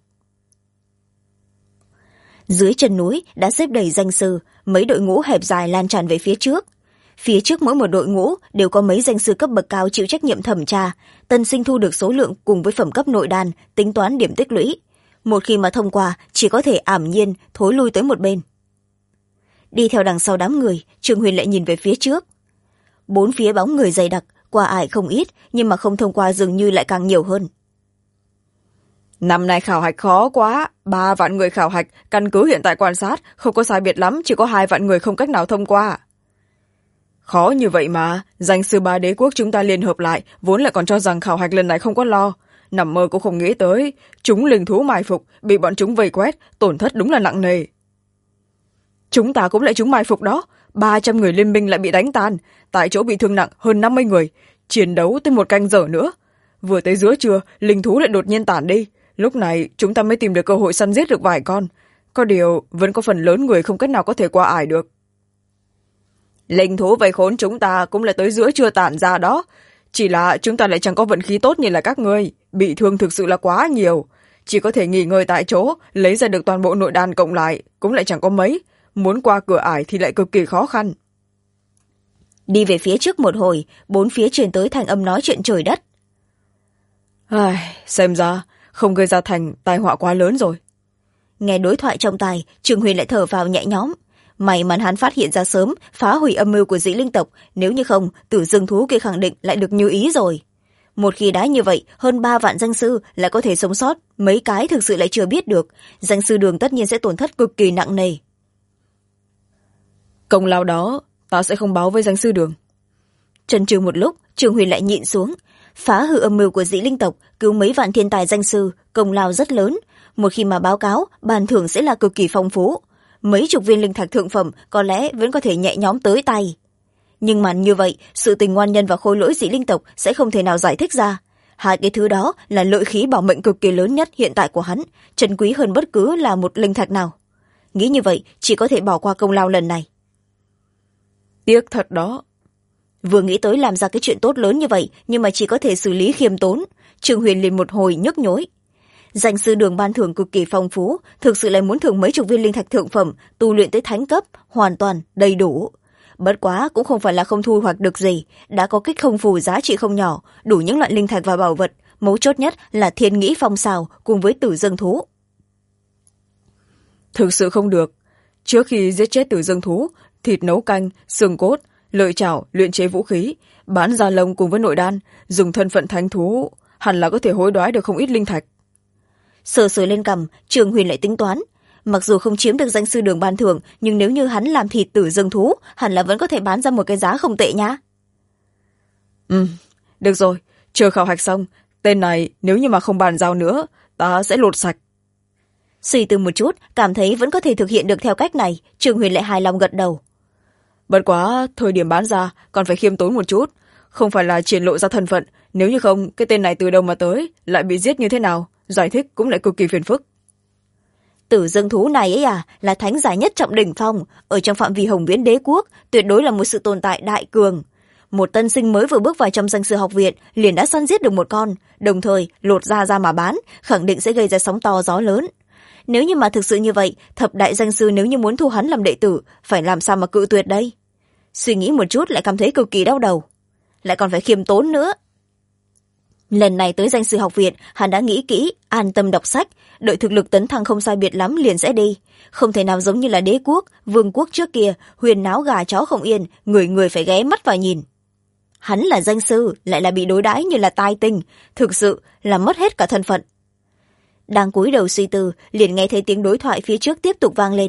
Dưới chân núi đã xếp đầy danh sư, mấy đội ngũ hẹp dài lan tràn về phía trước. Phía trước mỗi một đội ngũ đều có mấy danh sư cấp bậc cao chịu trách nhiệm thẩm tra, tân sinh thu được số lượng cùng với phẩm cấp nội đan, tính toán điểm tích lũy. Một khi mà thông qua, chỉ có thể ảm nhiên thối lui tới một bên. Đi theo đằng sau đám người, Trường Huyền lại nhìn về phía trước. Bốn phía bóng người dày đặc, qua ải không ít, nhưng mà không thông qua dường như lại càng nhiều hơn. Năm nay khảo hạch khó quá, 3 vạn người khảo hạch, căn cứ hiện tại quan sát, không có sai biệt lắm, chỉ có 2 vạn người không cách nào thông qua. Khó như vậy mà, danh sư 3 đế quốc chúng ta liên hợp lại, vốn lại còn cho rằng khảo hạch lần này không có lo. Nằm mơ cũng không nghĩ tới, chúng linh thú mai phục, bị bọn chúng vây quét, tổn thất đúng là nặng nề. Chúng ta cũng lại chúng mai phục đó, 300 người liên minh lại bị đánh tan, tại chỗ bị thương nặng hơn 50 người, chiến đấu tới 1 canh giờ nữa. Vừa tới giữa trưa, linh thú lại đột nhiên tản đi. Lúc này chúng ta mới tìm được cơ hội săn giết được vài con, có điều vẫn có phần lớn người không cách nào có thể qua ải được. Linh thú vây khốn chúng ta cũng là tới giữa chưa tản ra đó. Chỉ là chúng ta lại chẳng có vận khí tốt như là các ngươi, bị thương thực sự là quá nhiều. Chỉ có thể nghỉ ngơi tại chỗ, lấy ra được toàn bộ nội đan cộng lại, cũng lại chẳng có mấy. Muốn qua cửa ải thì lại cực kỳ khó khăn. Đi về phía trước một hồi, bốn phía truyền tới thanh âm nói chuyện trời đất. Xem ra không gây ra thành tai họa quá lớn rồi. Nghe đối thoại trong tai, Trương Huyền lại thở vào nhẹ nhõm. May mắn hắn phát hiện ra sớm, phá hủy âm mưu của dĩ linh tộc, nếu như không, Tử Dương thú kia khẳng định lại được như ý rồi. Một khi đã như vậy, hơn 3 vạn danh sư lại có thể sống sót, mấy cái thực sự lại chưa biết được, danh sư đường tất nhiên sẽ tổn thất cực kỳ nặng nề. Công lao đó ta sẽ không báo với danh sư đường. Chần chừ một lúc, Trương Huyền lại nhịn xuống. Phá hư âm mưu của dĩ linh tộc, cứu mấy vạn thiên tài danh sư, công lao rất lớn. Một khi mà báo cáo, bàn thưởng sẽ là cực kỳ phong phú. Mấy chục viên linh thạch thượng phẩm có lẽ vẫn có thể nhẹ nhõm tới tay. Nhưng mà như vậy, sự tình ngoan nhân và khôi lỗi dĩ linh tộc sẽ không thể nào giải thích ra. Hai cái thứ đó là lợi khí bảo mệnh cực kỳ lớn nhất hiện tại của hắn, trân quý hơn bất cứ là một linh thạch nào. Nghĩ như vậy, chỉ có thể bỏ qua công lao lần này. Tiếc thật đó. Vừa nghĩ tới làm ra cái chuyện tốt lớn như vậy, nhưng mà chỉ có thể xử lý khiêm tốn, Trương Huyền liền một hồi nhức nhối. Danh sư đường ban thưởng cực kỳ phong phú, thực sự lại muốn thưởng mấy chục viên linh thạch thượng phẩm, tu luyện tới thánh cấp, hoàn toàn đầy đủ. Bất quá cũng không phải là không thu hoạch được gì, đã có kích không phù giá trị không nhỏ, đủ những loại linh thạch và bảo vật, mấu chốt nhất là thiên nghĩ phong xào cùng với Tử Dương thú. Thực sự không được. Trước khi giết chết Tử Dương thú, thịt nấu canh, xương cốt, lợi chảo, luyện chế vũ khí, bán da lông cùng với nội đan, dùng thân phận thánh thú, hẳn là có thể hối đoái được không ít linh thạch. Sờ sờ lên cằm, Trường Huyền lại tính toán. Mặc dù không chiếm được danh sư đường ban thưởng, nhưng nếu như hắn làm thịt Tử Dương thú, hẳn là vẫn có thể bán ra một cái giá không tệ nhá. Được rồi, chờ khảo hạch xong, tên này nếu như mà không bàn giao nữa, ta sẽ lột sạch. Suy tư một chút, cảm thấy vẫn có thể thực hiện được theo cách này, Trường Huyền lại hài lòng gật đầu. Bất quá, thời điểm bán ra còn phải khiêm tốn một chút, không phải là triển lộ ra thân phận, nếu như không, cái tên này từ đâu mà tới, lại bị giết như thế nào, giải thích cũng lại cực kỳ phiền phức. Tử Dương thú này ấy là thánh giả nhất trọng đỉnh phong, ở trong phạm vi Hồng Viễn đế quốc, tuyệt đối là một sự tồn tại đại cường. Một tân sinh mới vừa bước vào trong danh sư học viện, liền đã săn giết được một con, đồng thời lột da ra mà bán, khẳng định sẽ gây ra sóng to gió lớn. Nếu như mà thực sự như vậy, thập đại danh sư nếu như muốn thu hắn làm đệ tử, phải làm sao mà cự tuyệt đây? Suy nghĩ một chút lại cảm thấy cực kỳ đau đầu. Lại còn phải khiêm tốn nữa. Lần này tới danh sư học viện, hắn đã nghĩ kỹ, an tâm đọc sách, đợi thực lực tấn thăng không sai biệt lắm liền sẽ đi. Không thể nào giống như là đế quốc, vương quốc trước kia, huyền náo gà chó không yên, người người phải ghé mắt vào nhìn. Hắn là danh sư, lại là bị đối đãi như là tai tinh, thực sự là mất hết cả thân phận. Đang cúi đầu suy tư, liền nghe thấy tiếng đối thoại phía trước tiếp tục vang lên.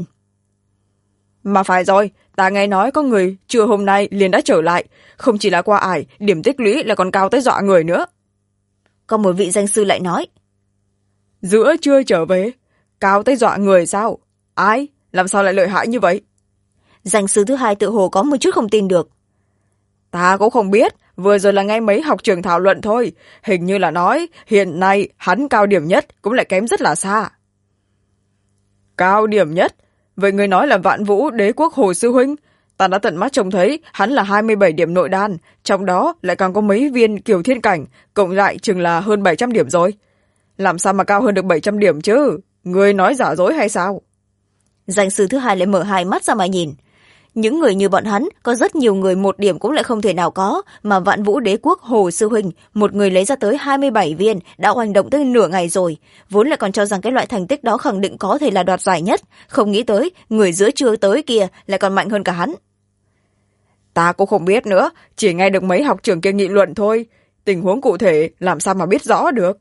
Mà phải rồi, ta nghe nói có người trưa hôm nay liền đã trở lại, không chỉ là qua ải, điểm tích lũy là còn cao tới dọa người nữa. Có một vị danh sư lại nói. Giữa trưa trở về, cao tới dọa người sao? Ai? Làm sao lại lợi hại như vậy? Danh sư thứ hai tự hồ có một chút không tin được. Ta cũng không biết, vừa rồi là nghe mấy học trường thảo luận thôi, hình như là nói hiện nay hắn cao điểm nhất cũng lại kém rất là xa. Cao điểm nhất? Vậy người nói là Vạn Vũ đế quốc Hồ sư huynh, ta đã tận mắt trông thấy hắn là 27 điểm nội đan, trong đó lại còn có mấy viên kiều thiên cảnh, cộng lại chừng là hơn 700 điểm rồi. Làm sao mà cao hơn được 700 điểm chứ? Người nói giả dối hay sao? Danh sư thứ hai lại mở hai mắt ra mà nhìn. Những người như bọn hắn, có rất nhiều người một điểm cũng lại không thể nào có, mà Vạn Vũ đế quốc Hồ sư huynh, một người lấy ra tới 27 viên, đã oanh động tới nửa ngày rồi. Vốn lại còn cho rằng cái loại thành tích đó khẳng định có thể là đoạt giải nhất, không nghĩ tới, người giữa trưa tới kia lại còn mạnh hơn cả hắn. Ta cũng không biết nữa, chỉ nghe được mấy học trưởng kia nghị luận thôi. Tình huống cụ thể làm sao mà biết rõ được.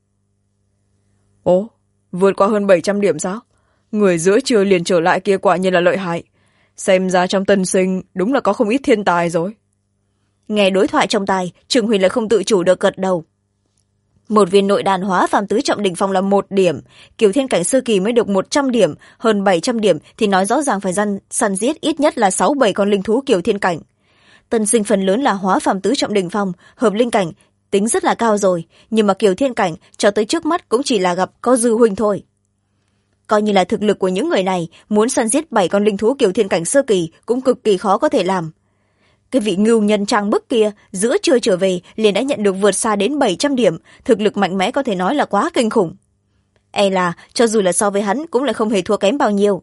Ồ, vượt qua hơn 700 điểm sao? Người giữa trưa liền trở lại kia quả nhiên là lợi hại. Xem ra trong tân sinh đúng là có không ít thiên tài rồi. Nghe đối thoại trong tai, Trường Huyền lại không tự chủ được gật đầu. Một viên nội đàn hóa phàm tứ trọng đỉnh phong là 1 điểm, kiều thiên cảnh sơ kỳ mới được 100 điểm, hơn 700 điểm thì nói rõ ràng phải săn giết ít nhất là 6-7 con linh thú kiều thiên cảnh. Tân sinh phần lớn là hóa phàm tứ trọng đỉnh phong, hợp linh cảnh tính rất là cao rồi, nhưng mà kiều thiên cảnh cho tới trước mắt cũng chỉ là gặp có dư huynh thôi. Coi như là thực lực của những người này, muốn săn giết 7 con linh thú kiều thiên cảnh sơ kỳ cũng cực kỳ khó có thể làm. cái vị ngưu nhân trang bức kia giữa trưa trở về liền đã nhận được vượt xa đến 700 điểm, thực lực mạnh mẽ có thể nói là quá kinh khủng. E là cho dù là so với hắn cũng lại không hề thua kém bao nhiêu.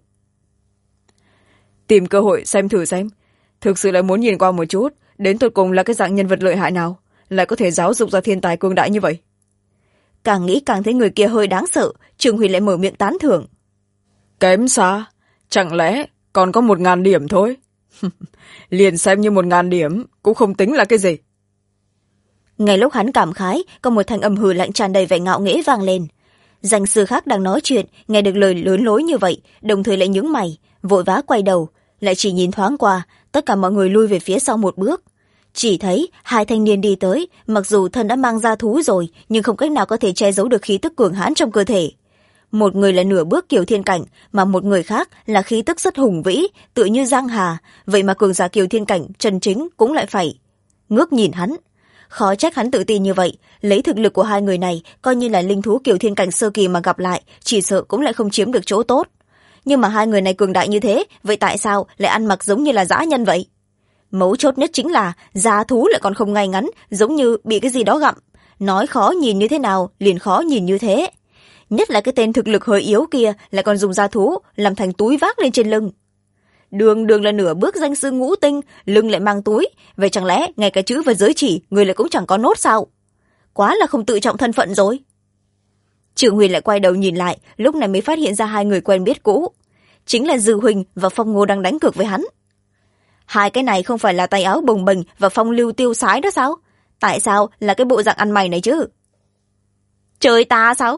Tìm cơ hội xem thử xem, thực sự là muốn nhìn qua một chút đến tột cùng là cái dạng nhân vật lợi hại nào lại có thể giáo dục ra thiên tài cương đại như vậy. Càng nghĩ càng thấy người kia hơi đáng sợ, Trường Huyền lại mở miệng tán thưởng. Kém xa, chẳng lẽ còn có 1000 điểm thôi? Liền xem như 1000 điểm cũng không tính là cái gì. Ngay lúc hắn cảm khái, có một thanh âm hừ lạnh tràn đầy vẻ ngạo nghễ vang lên. Danh sư khác đang nói chuyện, nghe được lời lớn lối như vậy, đồng thời lại nhướng mày, vội vã quay đầu, lại chỉ nhìn thoáng qua, tất cả mọi người lui về phía sau một bước. Chỉ thấy hai thanh niên đi tới, mặc dù thân đã mang ra thú rồi, nhưng không cách nào có thể che giấu được khí tức cường hãn trong cơ thể. Một người là nửa bước kiều thiên cảnh, mà một người khác là khí tức rất hùng vĩ, tựa như giang hà, vậy mà cường giả kiều thiên cảnh chân chính cũng lại phải ngước nhìn hắn. Khó trách hắn tự tin như vậy, lấy thực lực của hai người này, coi như là linh thú kiều thiên cảnh sơ kỳ mà gặp lại, chỉ sợ cũng lại không chiếm được chỗ tốt. Nhưng mà hai người này cường đại như thế, vậy tại sao lại ăn mặc giống như là dã nhân vậy? Mấu chốt nhất chính là giá thú lại còn không ngay ngắn, giống như bị cái gì đó gặm. Nói khó nhìn như thế nào, liền khó nhìn như thế. Nhất là cái tên thực lực hơi yếu kia lại còn dùng da thú làm thành túi vác lên trên lưng. Đường đường là nửa bước danh sư ngũ tinh, lưng lại mang túi, vậy chẳng lẽ ngay cả chữ và giới chỉ người lại cũng chẳng có nốt sao? Quá là không tự trọng thân phận rồi. Trường Huyền lại quay đầu nhìn lại, lúc này mới phát hiện ra hai người quen biết cũ, chính là Dư Huỳnh và Phong Ngô đang đánh cược với hắn. Hai cái này không phải là tay áo bồng bềnh và phong lưu tiêu sái đó sao? Tại sao là cái bộ dạng ăn mày này chứ? Trời ta sao?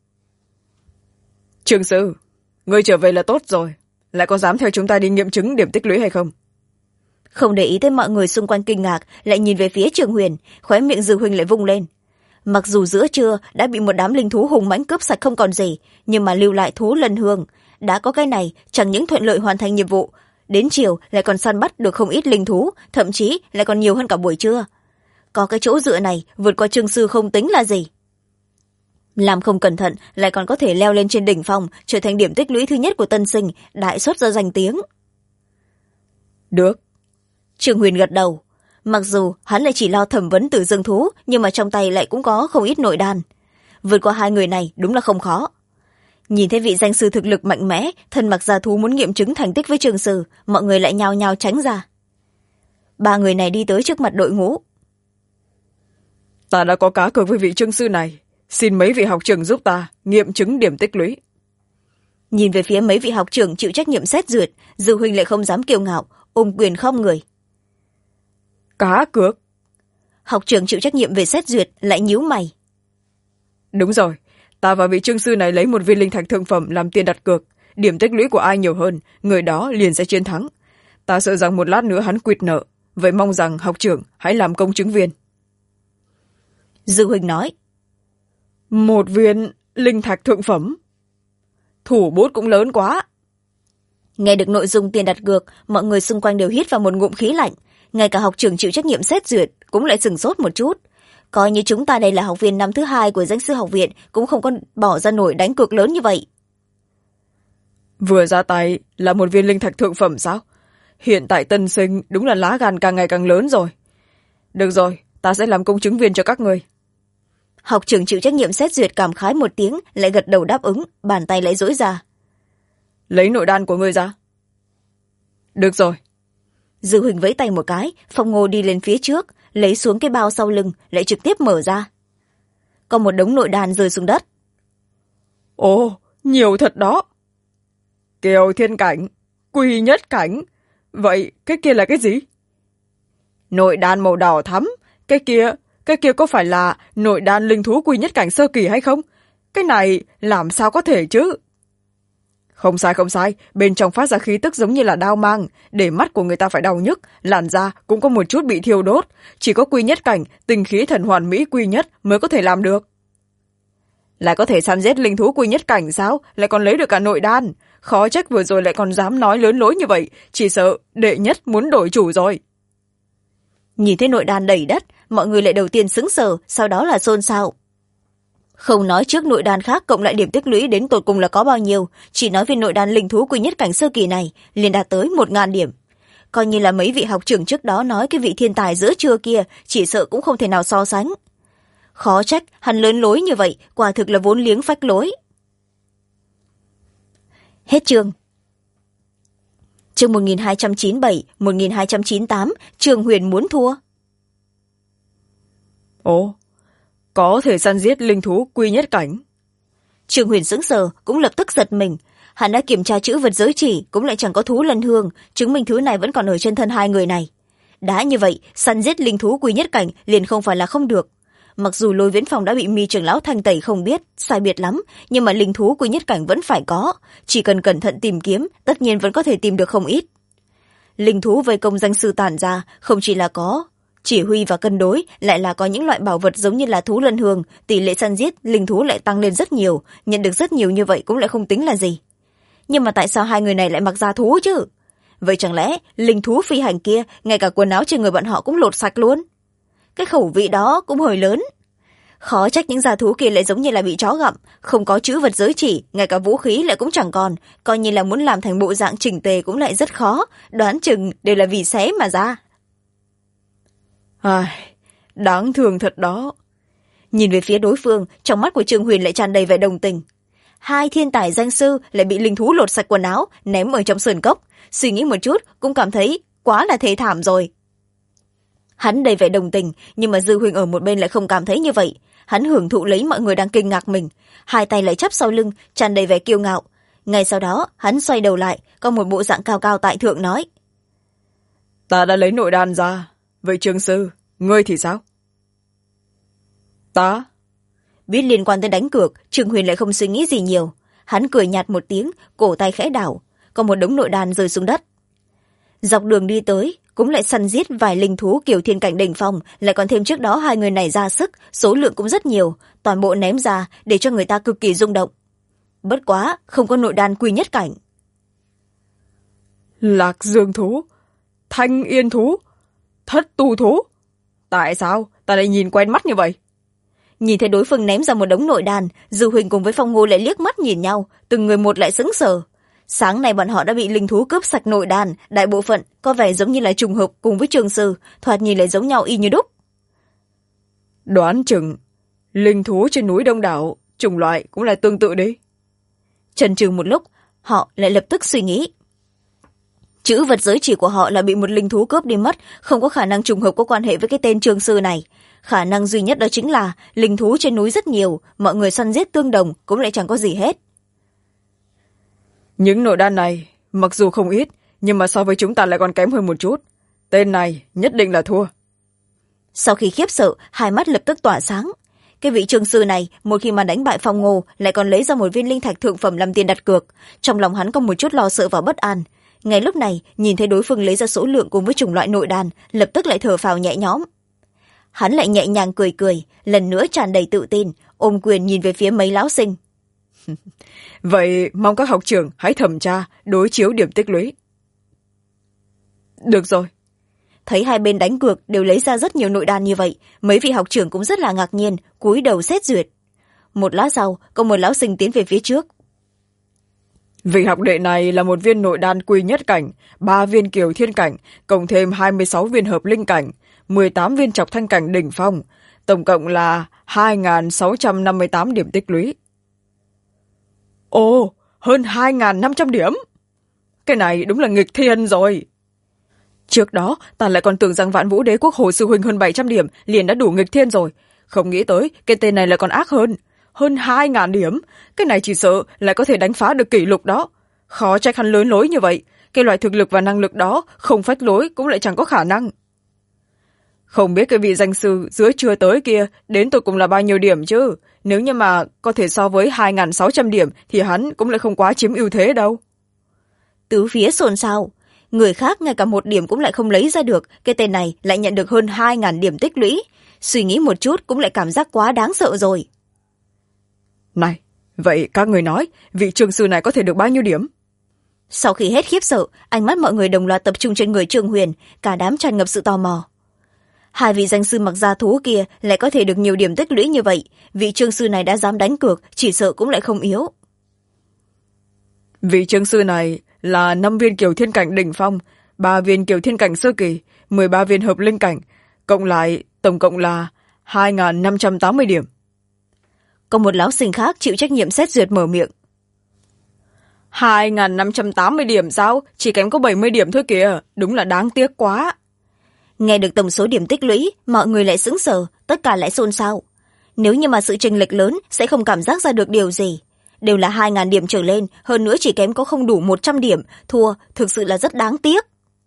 Trường sư, ngươi trở về là tốt rồi, lại có dám theo chúng ta đi nghiệm chứng điểm tích lũy hay không? Không để ý tới mọi người xung quanh kinh ngạc, lại nhìn về phía Trường Huyền, khóe miệng Dư Huỳnh lại vung lên. Mặc dù giữa trưa đã bị một đám linh thú hùng mãnh cướp sạch không còn gì, nhưng mà lưu lại thú lần hương, đã có cái này chẳng những thuận lợi hoàn thành nhiệm vụ, đến chiều lại còn săn bắt được không ít linh thú, thậm chí lại còn nhiều hơn cả buổi trưa. Có cái chỗ dựa này, vượt qua Trương sư không tính là gì. Làm không cẩn thận lại còn có thể leo lên trên đỉnh phong, trở thành điểm tích lũy thứ nhất của tân sinh, đại xuất ra danh tiếng. Được. Trường Huyền gật đầu. Mặc dù hắn lại chỉ lo thẩm vấn Tử Dương thú, nhưng mà trong tay lại cũng có không ít nội đan. Vượt qua hai người này đúng là không khó. Nhìn thấy vị danh sư thực lực mạnh mẽ, thân mặc gia thú muốn nghiệm chứng thành tích với Trường sư, mọi người lại nhao nhao tránh ra. Ba người này đi tới trước mặt đội ngũ. Ta đã có cá cược với vị Trương sư này, xin mấy vị học trưởng giúp ta nghiệm chứng điểm tích lũy. Nhìn về phía mấy vị học trưởng chịu trách nhiệm xét duyệt, Dư Huỳnh lại không dám kiêu ngạo, ôm quyền khom người. Cá cược? Học trưởng chịu trách nhiệm về xét duyệt lại nhíu mày. Đúng rồi, ta và vị Trương sư này lấy một viên linh thạch thượng phẩm làm tiền đặt cược, điểm tích lũy của ai nhiều hơn, người đó liền sẽ chiến thắng. Ta sợ rằng một lát nữa hắn quỵt nợ, vậy mong rằng học trưởng hãy làm công chứng viên. Dư Huỳnh nói. Một viên linh thạch thượng phẩm? Thủ bút cũng lớn quá. Nghe được nội dung tiền đặt cược, mọi người xung quanh đều hít vào một ngụm khí lạnh. Ngay cả học trưởng chịu trách nhiệm xét duyệt cũng lại sửng sốt một chút. Coi như chúng ta đây là học viên năm thứ 2 của danh sư học viện, cũng không có bỏ ra nổi đánh cược lớn như vậy. Vừa ra tay là một viên linh thạch thượng phẩm sao? Hiện tại tân sinh đúng là lá gan càng ngày càng lớn rồi. Được rồi, ta sẽ làm công chứng viên cho các người. Học trưởng chịu trách nhiệm xét duyệt cảm khái một tiếng, lại gật đầu đáp ứng, bàn tay lại duỗi ra. Lấy nội đan của ngươi ra. Được rồi. Dư Huỳnh vẫy tay một cái, Phong Ngô đi lên phía trước, lấy xuống cái bao sau lưng, lại trực tiếp mở ra. Có một đống nội đan rơi xuống đất. Ồ, nhiều thật đó. Kiều thiên cảnh, quy nhất cảnh. Vậy cái kia là cái gì? Nội đan màu đỏ thắm. Cái kia có phải là nội đan linh thú quy nhất cảnh sơ kỳ hay không? Cái này làm sao có thể chứ? Không sai không sai, bên trong phát ra khí tức giống như là đao mang, để mắt của người ta phải đau nhức, làn da cũng có một chút bị thiêu đốt, chỉ có quy nhất cảnh, tinh khí thần hoàn mỹ quy nhất mới có thể làm được. Lại có thể săn giết linh thú quy nhất cảnh sao? Lại còn lấy được cả nội đan, khó trách vừa rồi lại còn dám nói lớn lối như vậy, chỉ sợ đệ nhất muốn đổi chủ rồi. Nhìn thấy nội đan đầy đất, mọi người lại đầu tiên sững sờ, sau đó là xôn xao. Không nói trước nội đan khác cộng lại điểm tích lũy đến tột cùng là có bao nhiêu, chỉ nói về nội đan linh thú quy nhất cảnh sơ kỳ này liền đạt tới 1000 điểm. coi như là mấy vị học trưởng trước đó nói cái vị thiên tài giữa trưa kia chỉ sợ cũng không thể nào so sánh. Khó trách hắn lớn lối như vậy, quả thực là vốn liếng phách lối. Hết chương. Chương 1297, 1298, Trường Huyền muốn thua. Ồ, có thể săn giết linh thú quy nhất cảnh. Trường Huyền sững sờ, cũng lập tức giật mình. Hắn đã kiểm tra chữ vật giới chỉ, cũng lại chẳng có thú lân hương, chứng minh thứ này vẫn còn ở trên thân hai người này. Đã như vậy, săn giết linh thú quy nhất cảnh liền không phải là không được. Mặc dù Lôi Viễn Phong đã bị Mi trưởng lão thanh tẩy không biết, sai biệt lắm, nhưng mà linh thú quy nhất cảnh vẫn phải có. Chỉ cần cẩn thận tìm kiếm, tất nhiên vẫn có thể tìm được không ít. Linh thú vây công danh sư tản ra, không chỉ là có chỉ huy và cân đối, lại là có những loại bảo vật giống như là thú lân hương, tỷ lệ săn giết linh thú lại tăng lên rất nhiều, nhận được rất nhiều như vậy cũng lại không tính là gì. Nhưng mà tại sao hai người này lại mặc da thú chứ? Vậy chẳng lẽ linh thú phi hành kia ngay cả quần áo trên người bọn họ cũng lột sạch luôn? Cái khẩu vị đó cũng hơi lớn. Khó trách những da thú kia lại giống như là bị chó gặm, không có chữ vật giới chỉ, ngay cả vũ khí lại cũng chẳng còn, coi như là muốn làm thành bộ dạng chỉnh tề cũng lại rất khó, đoán chừng đều là vì xé mà ra. Ai, đáng thương thật đó. Nhìn về phía đối phương, trong mắt của Trương Huyền lại tràn đầy vẻ đồng tình. Hai thiên tài danh sư lại bị linh thú lột sạch quần áo, ném ở trong sơn cốc. Suy nghĩ một chút, cũng cảm thấy quá là thê thảm rồi. Hắn đầy vẻ đồng tình, nhưng mà Dư Huỳnh ở một bên lại không cảm thấy như vậy. Hắn hưởng thụ lấy mọi người đang kinh ngạc mình, hai tay lại chắp sau lưng, tràn đầy vẻ kiêu ngạo. Ngay sau đó, hắn xoay đầu lại, có một bộ dạng cao cao tại thượng nói: Ta đã lấy nội đan ra, vậy Trương sư, ngươi thì sao? Ta? Biết liên quan tới đánh cược, Trương Huyền lại không suy nghĩ gì nhiều. Hắn cười nhạt một tiếng, cổ tay khẽ đảo, có một đống nội đan rơi xuống đất. Dọc đường đi tới, cũng lại săn giết vài linh thú kiểu thiên cảnh đỉnh phong, lại còn thêm trước đó hai người này ra sức, số lượng cũng rất nhiều, toàn bộ ném ra để cho người ta cực kỳ rung động. Bất quá, không có nội đan quy nhất cảnh. Lạc dương thú, thanh yên thú, thất tu thú. Tại sao ta lại nhìn quen mắt như vậy? Nhìn thấy đối phương ném ra một đống nội đan, Dư Huỳnh cùng với Phong Ngô lại liếc mắt nhìn nhau, từng người một lại sững sờ. Sáng nay bọn họ đã bị linh thú cướp sạch nội đan, đại bộ phận có vẻ giống như là trùng hợp cùng với Trường sư, thoạt nhìn lại giống nhau y như đúc. Đoán chừng linh thú trên núi đông đảo, chủng loại cũng là tương tự đấy. Chần chừ một lúc, họ lại lập tức suy nghĩ. Chữ vật giới chỉ của họ là bị một linh thú cướp đi mất, không có khả năng trùng hợp có quan hệ với cái tên Trường sư này. Khả năng duy nhất đó chính là linh thú trên núi rất nhiều, mọi người săn giết tương đồng cũng lại chẳng có gì hết. Những nội đan này mặc dù không ít, nhưng mà so với chúng ta lại còn kém hơn một chút. Tên này nhất định là thua. Sau khi khiếp sợ, hai mắt lập tức tỏa sáng. Cái vị Trường sư này một khi mà đánh bại Phong Ngô lại còn lấy ra một viên linh thạch thượng phẩm làm tiền đặt cược. Trong lòng hắn có một chút lo sợ và bất an. Ngay lúc này nhìn thấy đối phương lấy ra số lượng cùng với chủng loại nội đan, lập tức lại thở phào nhẹ nhõm. Hắn lại nhẹ nhàng cười cười, lần nữa tràn đầy tự tin, ôm quyền nhìn về phía mấy lão sinh. Vậy mong các học trưởng hãy thẩm tra, đối chiếu điểm tích lũy. Được rồi. Thấy hai bên đánh cược đều lấy ra rất nhiều nội đan như vậy, mấy vị học trưởng cũng rất là ngạc nhiên, cúi đầu xét duyệt. Một lát sau, có một lão sinh tiến về phía trước. Vị học đệ này là một viên nội đan quy nhất cảnh, 3 viên kiều thiên cảnh, cộng thêm 26 viên hợp linh cảnh, 18 viên trọc thanh cảnh đỉnh phong, tổng cộng là 2.658 điểm tích lũy. Ồ, hơn 2.500 điểm. Cái này đúng là nghịch thiên rồi. Trước đó, ta lại còn tưởng rằng Vạn Vũ Đế Quốc Hồ sư huynh hơn 700 điểm liền đã đủ nghịch thiên rồi. Không nghĩ tới, cái tên này lại còn ác hơn. Hơn 2.000 điểm, cái này chỉ sợ lại có thể đánh phá được kỷ lục đó. Khó trách hắn lớn lối như vậy. Cái loại thực lực và năng lực đó không phách lối cũng lại chẳng có khả năng. Không biết cái vị danh sư giữa trưa tới kia đến tụi cùng là bao nhiêu điểm chứ. Nếu như mà có thể so với 2.600 điểm thì hắn cũng lại không quá chiếm ưu thế đâu. Tứ phía xôn xao. Người khác ngay cả một điểm cũng lại không lấy ra được, cái tên này lại nhận được hơn 2.000 điểm tích lũy. Suy nghĩ một chút cũng lại cảm giác quá đáng sợ rồi. Này, vậy các người nói, vị trường sư này có thể được bao nhiêu điểm? Sau khi hết khiếp sợ, ánh mắt mọi người đồng loạt tập trung trên người Trương Huyền, cả đám tràn ngập sự tò mò. Hai vị danh sư mặc da thú kia lại có thể được nhiều điểm tích lũy như vậy, vị trương sư này đã dám đánh cược, chỉ sợ cũng lại không yếu. Vị trương sư này là 5 viên kiều thiên cảnh đỉnh phong, 3 viên kiều thiên cảnh sơ kỳ, 13 viên hợp linh cảnh, cộng lại tổng cộng là 2.580 điểm. Còn một lão sinh khác chịu trách nhiệm xét duyệt mở miệng. 2.580 điểm sao? Chỉ kém có 70 điểm thôi kìa, đúng là đáng tiếc quá. Nghe được tổng số điểm tích lũy, mọi người lại sững sờ, tất cả lại xôn xao. Nếu như mà sự chênh lệch lớn sẽ không cảm giác ra được điều gì. Đều là 2.000 điểm trở lên, hơn nữa chỉ kém có không đủ 100 điểm, thua thực sự là rất đáng tiếc.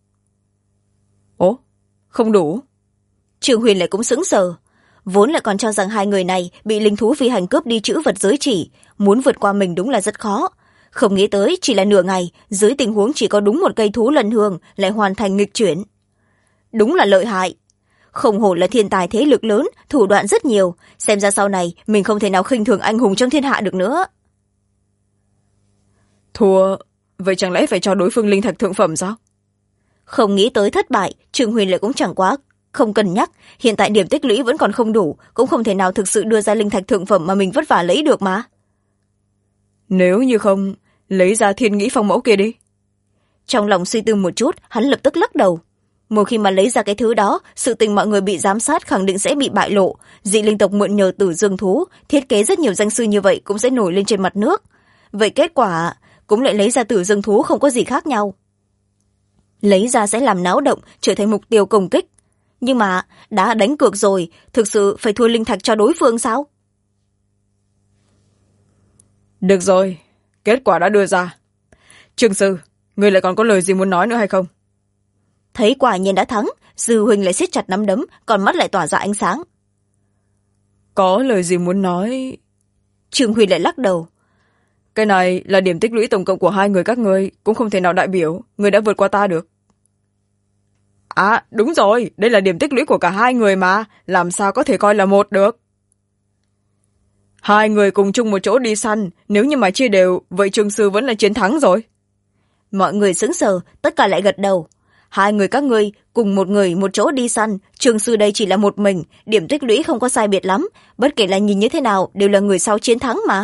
Ố, không đủ? Trường Huyền lại cũng sững sờ. Vốn lại còn cho rằng hai người này bị linh thú phi hành cướp đi chữ vật giới chỉ, muốn vượt qua mình đúng là rất khó. Không nghĩ tới chỉ là nửa ngày, dưới tình huống chỉ có đúng một cây thú lần hương lại hoàn thành nghịch chuyển. Đúng là lợi hại. Không hổ là thiên tài thế lực lớn, thủ đoạn rất nhiều, xem ra sau này mình không thể nào khinh thường anh hùng trong thiên hạ được nữa. Thua, vậy chẳng lẽ phải cho đối phương linh thạch thượng phẩm sao? Không nghĩ tới thất bại, Trường Huyền lại cũng chẳng quá không cân nhắc, hiện tại điểm tích lũy vẫn còn không đủ, cũng không thể nào thực sự đưa ra linh thạch thượng phẩm mà mình vất vả lấy được mà. Nếu như không, lấy ra thiên nghĩ phong mẫu kia đi. Trong lòng suy tư một chút, hắn lập tức lắc đầu. Một khi mà lấy ra cái thứ đó, sự tình mọi người bị giám sát khẳng định sẽ bị bại lộ. Dị linh tộc mượn nhờ Tử Dương thú, thiết kế rất nhiều danh sư như vậy cũng sẽ nổi lên trên mặt nước. Vậy kết quả cũng lại lấy ra Tử Dương thú không có gì khác nhau. Lấy ra sẽ làm náo động, trở thành mục tiêu công kích. Nhưng mà đã đánh cược rồi, thực sự phải thua linh thạch cho đối phương sao? Được rồi, kết quả đã đưa ra. Trương sư, người lại còn có lời gì muốn nói nữa hay không? Thấy quả nhiên đã thắng, Dư huynh lại siết chặt nắm đấm, còn mắt lại tỏa ra ánh sáng. Có lời gì muốn nói? Trương Huy lại lắc đầu. Cái này là điểm tích lũy tổng cộng của hai người các ngươi, cũng không thể nào đại biểu người đã vượt qua ta được. À, đúng rồi, đây là điểm tích lũy của cả hai người mà, làm sao có thể coi là một được? Hai người cùng chung một chỗ đi săn, nếu như mà chia đều, vậy Trương sư vẫn là chiến thắng rồi. Mọi người sững sờ, tất cả lại gật đầu. Hai người các ngươi cùng một người một chỗ đi săn, Trương sư đây chỉ là một mình, điểm tích lũy không có sai biệt lắm, bất kể là nhìn như thế nào đều là người sau chiến thắng mà.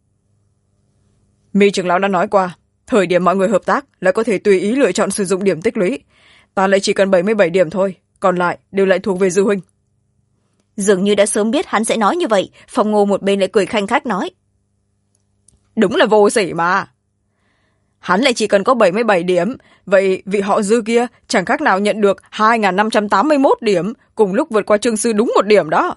Mi trưởng lão đã nói qua, thời điểm mọi người hợp tác là có thể tùy ý lựa chọn sử dụng điểm tích lũy. Ta lại chỉ cần 77 điểm thôi, còn lại đều lại thuộc về Dư huynh. Dường như đã sớm biết hắn sẽ nói như vậy, Phong Ngô một bên lại cười khanh khách nói. Đúng là vô sỉ mà. Hắn lại chỉ cần có 77 điểm, vậy vị họ Dư kia chẳng khác nào nhận được 2.581 điểm, cùng lúc vượt qua Trương sư đúng một điểm đó.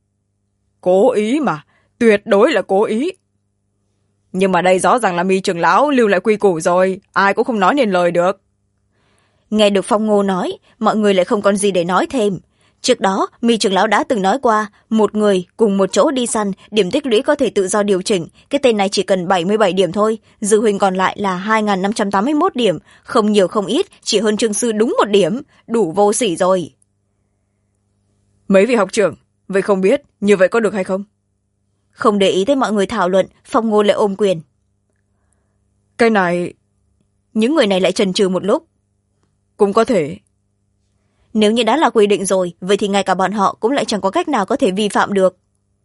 Cố ý mà, tuyệt đối là cố ý. Nhưng mà đây rõ ràng là Mi trưởng lão lưu lại quy củ rồi, ai cũng không nói nên lời được. Nghe được Phong Ngô nói, mọi người lại không còn gì để nói thêm. Trước đó, Mi trưởng lão đã từng nói qua, một người cùng một chỗ đi săn, điểm tích lũy có thể tự do điều chỉnh, cái tên này chỉ cần 77 điểm thôi, Dư huynh còn lại là 2.581 điểm, không nhiều không ít, chỉ hơn Trương sư đúng một điểm, đủ vô sỉ rồi. Mấy vị học trưởng, vậy không biết, như vậy có được hay không? Không để ý tới mọi người thảo luận, Phong Ngô lại ôm quyền. Cái này... Những người này lại chần chừ một lúc. Cũng có thể. Nếu như đã là quy định rồi, vậy thì ngay cả bọn họ cũng lại chẳng có cách nào có thể vi phạm được.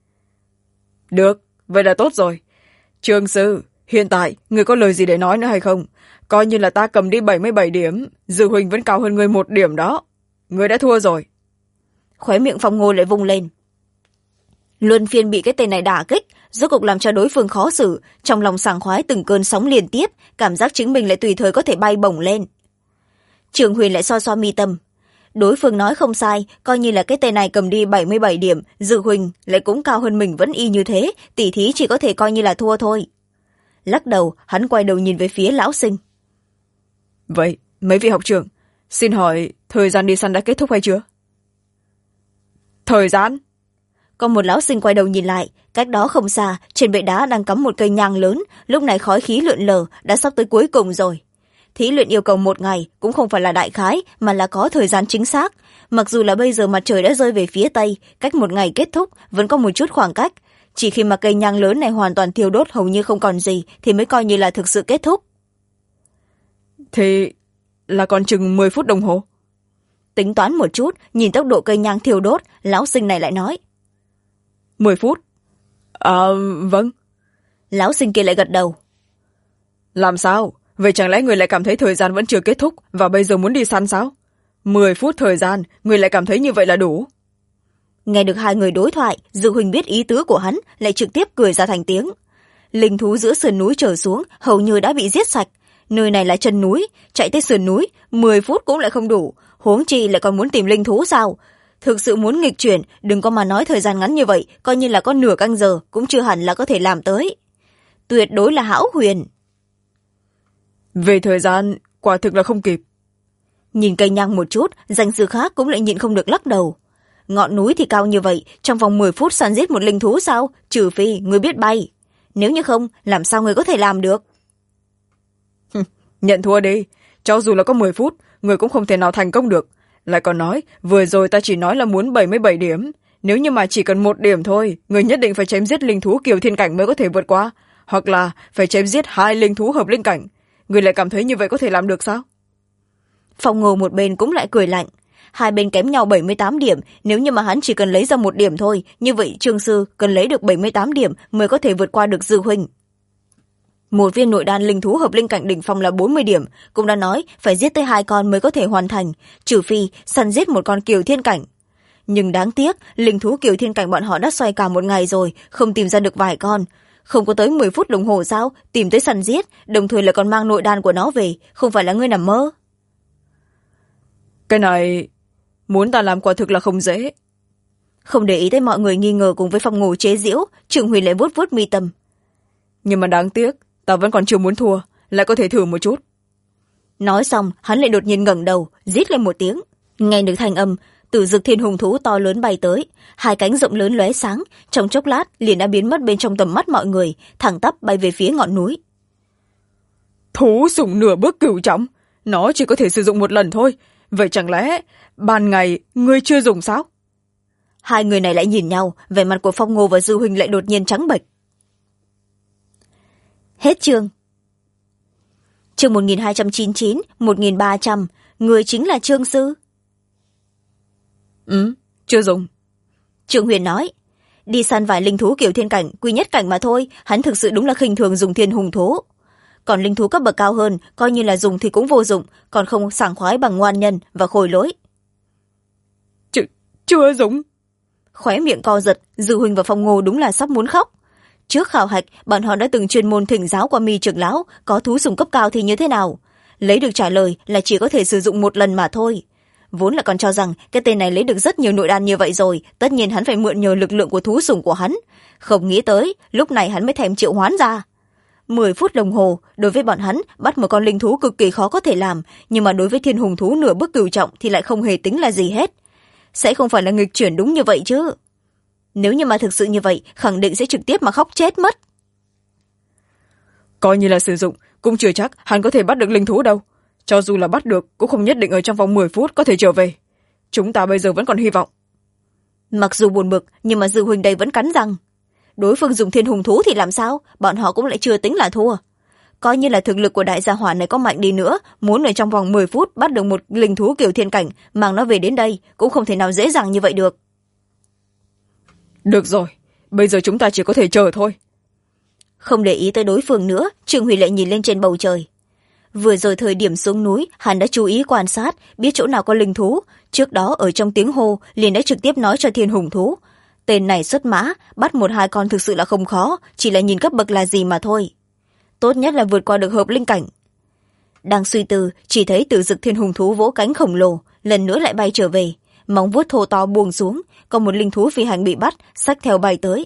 Được, vậy là tốt rồi. Trương sư, hiện tại, người có lời gì để nói nữa hay không? Coi như là ta cầm đi 77 điểm, Dư huynh vẫn cao hơn người 1 điểm đó. Người đã thua rồi. Khóe miệng Phong Ngô lại vung lên. Luân phiên bị cái tên này đả kích, rốt cục làm cho đối phương khó xử, trong lòng sảng khoái từng cơn sóng liên tiếp, cảm giác chính mình lại tùy thời có thể bay bổng lên. Trường Huyền lại xoa xoa mi tâm. Đối phương nói không sai, coi như là cái tên này cầm đi 77 điểm, Dư huynh lại cũng cao hơn mình vẫn y như thế, tỉ thí chỉ có thể coi như là thua thôi. Lắc đầu, hắn quay đầu nhìn về phía lão sinh. Vậy, mấy vị học trưởng, xin hỏi thời gian đi săn đã kết thúc hay chưa? Thời gian? Còn một lão sinh quay đầu nhìn lại, cách đó không xa, trên bệ đá đang cắm một cây nhang lớn, lúc này khói khí lượn lờ, đã sắp tới cuối cùng rồi. Thí luyện yêu cầu 1 ngày, cũng không phải là đại khái, mà là có thời gian chính xác. Mặc dù là bây giờ mặt trời đã rơi về phía tây, cách 1 ngày kết thúc, vẫn có một chút khoảng cách. Chỉ khi mà cây nhang lớn này hoàn toàn thiêu đốt hầu như không còn gì, thì mới coi như là thực sự kết thúc. Thì là còn chừng 10 phút đồng hồ. Tính toán một chút, nhìn tốc độ cây nhang thiêu đốt, lão sinh này lại nói. 10 phút? Vâng. Lão sinh kia lại gật đầu. Làm sao? vậy chẳng lẽ người lại cảm thấy thời gian vẫn chưa kết thúc và bây giờ muốn đi săn sao? 10 phút thời gian, người lại cảm thấy như vậy là đủ? Nghe được hai người đối thoại, Dư Huynh biết ý tứ của hắn, lại trực tiếp cười ra thành tiếng. Linh thú giữa sườn núi trở xuống hầu như đã bị giết sạch. Nơi này là chân núi, chạy tới sườn núi 10 phút cũng lại không đủ, huống chi lại còn muốn tìm linh thú sao? Thực sự muốn nghịch chuyển, đừng có mà nói thời gian ngắn như vậy, coi như là có nửa canh giờ cũng chưa hẳn là có thể làm tới. Tuyệt đối là hão huyền. Về thời gian, quả thực là không kịp. Nhìn cây nhang một chút, danh sư khác cũng lại nhịn không được lắc đầu. Ngọn núi thì cao như vậy, trong vòng 10 phút săn giết một linh thú sao? Trừ phi người biết bay. Nếu như không, làm sao người có thể làm được? Nhận thua đi, cho dù là có 10 phút, người cũng không thể nào thành công được. Lại còn nói, vừa rồi ta chỉ nói là muốn 77 điểm. Nếu như mà chỉ cần 1 điểm thôi, người nhất định phải chém giết linh thú kiều thiên cảnh mới có thể vượt qua. Hoặc là phải chém giết 2 linh thú hợp linh cảnh. Người lại cảm thấy như vậy có thể làm được sao? Phong Ngô một bên cũng lại cười lạnh. Hai bên kém nhau 78 điểm, nếu như mà hắn chỉ cần lấy ra 1 điểm thôi, như vậy Trương Sư cần lấy được 78 điểm mới có thể vượt qua được Dư Huynh. Một viên nội đan linh thú hợp linh cảnh đỉnh phong là 40 điểm, cũng đã nói phải giết tới 2 con mới có thể hoàn thành, trừ phi săn giết một con kiều thiên cảnh. Nhưng đáng tiếc, linh thú kiều thiên cảnh bọn họ đã xoay cả một ngày rồi, không tìm ra được vài con. Không có tới 10 phút đồng hồ sao, tìm tới săn giết, đồng thời là còn mang nội đan của nó về, không phải là ngươi nằm mơ. Cái này, muốn ta làm quả thực là không dễ. Không để ý tới mọi người nghi ngờ cùng với Phong Ngô chế giễu, Trường Huy lại vuốt vuốt mi tâm. Nhưng mà đáng tiếc, ta vẫn còn chưa muốn thua, lại có thể thử một chút. Nói xong, hắn lại đột nhiên ngẩng đầu, rít lên một tiếng. Nghe được thanh âm, Tử Dực Thiên Hùng thú to lớn bay tới, 2 cánh rộng lớn lóe sáng, trong chốc lát liền đã biến mất bên trong tầm mắt mọi người, thẳng tắp bay về phía ngọn núi. Thú sủng nửa bước cửu trọng, nó chỉ có thể sử dụng 1 lần thôi. Vậy chẳng lẽ ban ngày ngươi chưa dùng sao? Hai người này lại nhìn nhau, vẻ mặt của Phong Ngô và Dư Huynh lại đột nhiên trắng bệch. Hết chương. Chương 1299, 1300, người chính là Trương Sư. Chưa dùng. Trương Huyền nói, đi săn vài linh thú kiểu thiên cảnh, quy nhất cảnh mà thôi, hắn thực sự đúng là khinh thường dùng thiên hùng thú. Còn linh thú cấp bậc cao hơn, coi như là dùng thì cũng vô dụng, còn không sảng khoái bằng ngoan nhân và khôi lỗi. Chưa dùng. Khóe miệng co giật, Dư Huynh và Phong Ngô đúng là sắp muốn khóc. Trước khảo hạch, bọn họ đã từng chuyên môn thỉnh giáo qua Mi trưởng lão, có thú sủng cấp cao thì như thế nào. Lấy được trả lời là chỉ có thể sử dụng 1 lần mà thôi. Vốn là còn cho rằng cái tên này lấy được rất nhiều nội đan như vậy rồi, tất nhiên hắn phải mượn nhờ lực lượng của thú sủng của hắn. Không nghĩ tới, lúc này hắn mới thèm triệu hoán ra. 10 phút đồng hồ, đối với bọn hắn, bắt một con linh thú cực kỳ khó có thể làm, nhưng mà đối với thiên hùng thú nửa bước cửu trọng thì lại không hề tính là gì hết. Sẽ không phải là nghịch chuyển đúng như vậy chứ. Nếu như mà thực sự như vậy, khẳng định sẽ trực tiếp mà khóc chết mất. Coi như là sử dụng, cũng chưa chắc hắn có thể bắt được linh thú đâu. Cho dù là bắt được, cũng không nhất định ở trong vòng 10 phút có thể trở về. Chúng ta bây giờ vẫn còn hy vọng. Mặc dù buồn bực, nhưng mà Dư Huynh đây vẫn cắn răng. Đối phương dùng thiên hùng thú thì làm sao, bọn họ cũng lại chưa tính là thua. Coi như là thực lực của đại gia hỏa này có mạnh đi nữa, muốn ở trong vòng 10 phút bắt được một linh thú kiểu thiên cảnh, mang nó về đến đây, cũng không thể nào dễ dàng như vậy được. Được rồi, bây giờ chúng ta chỉ có thể chờ thôi. Không để ý tới đối phương nữa, Trương Huy lại nhìn lên trên bầu trời. Vừa rồi thời điểm xuống núi, hắn đã chú ý quan sát, biết chỗ nào có linh thú. Trước đó ở trong tiếng hô, liền đã trực tiếp nói cho thiên hùng thú. Tên này xuất mã, bắt 1-2 con thực sự là không khó, chỉ là nhìn cấp bậc là gì mà thôi. Tốt nhất là vượt qua được hợp linh cảnh. Đang suy tư, chỉ thấy Tử Dực Thiên Hùng thú vỗ cánh khổng lồ, lần nữa lại bay trở về. Móng vuốt thô to buông xuống, còn một linh thú phi hành bị bắt, xách theo bay tới.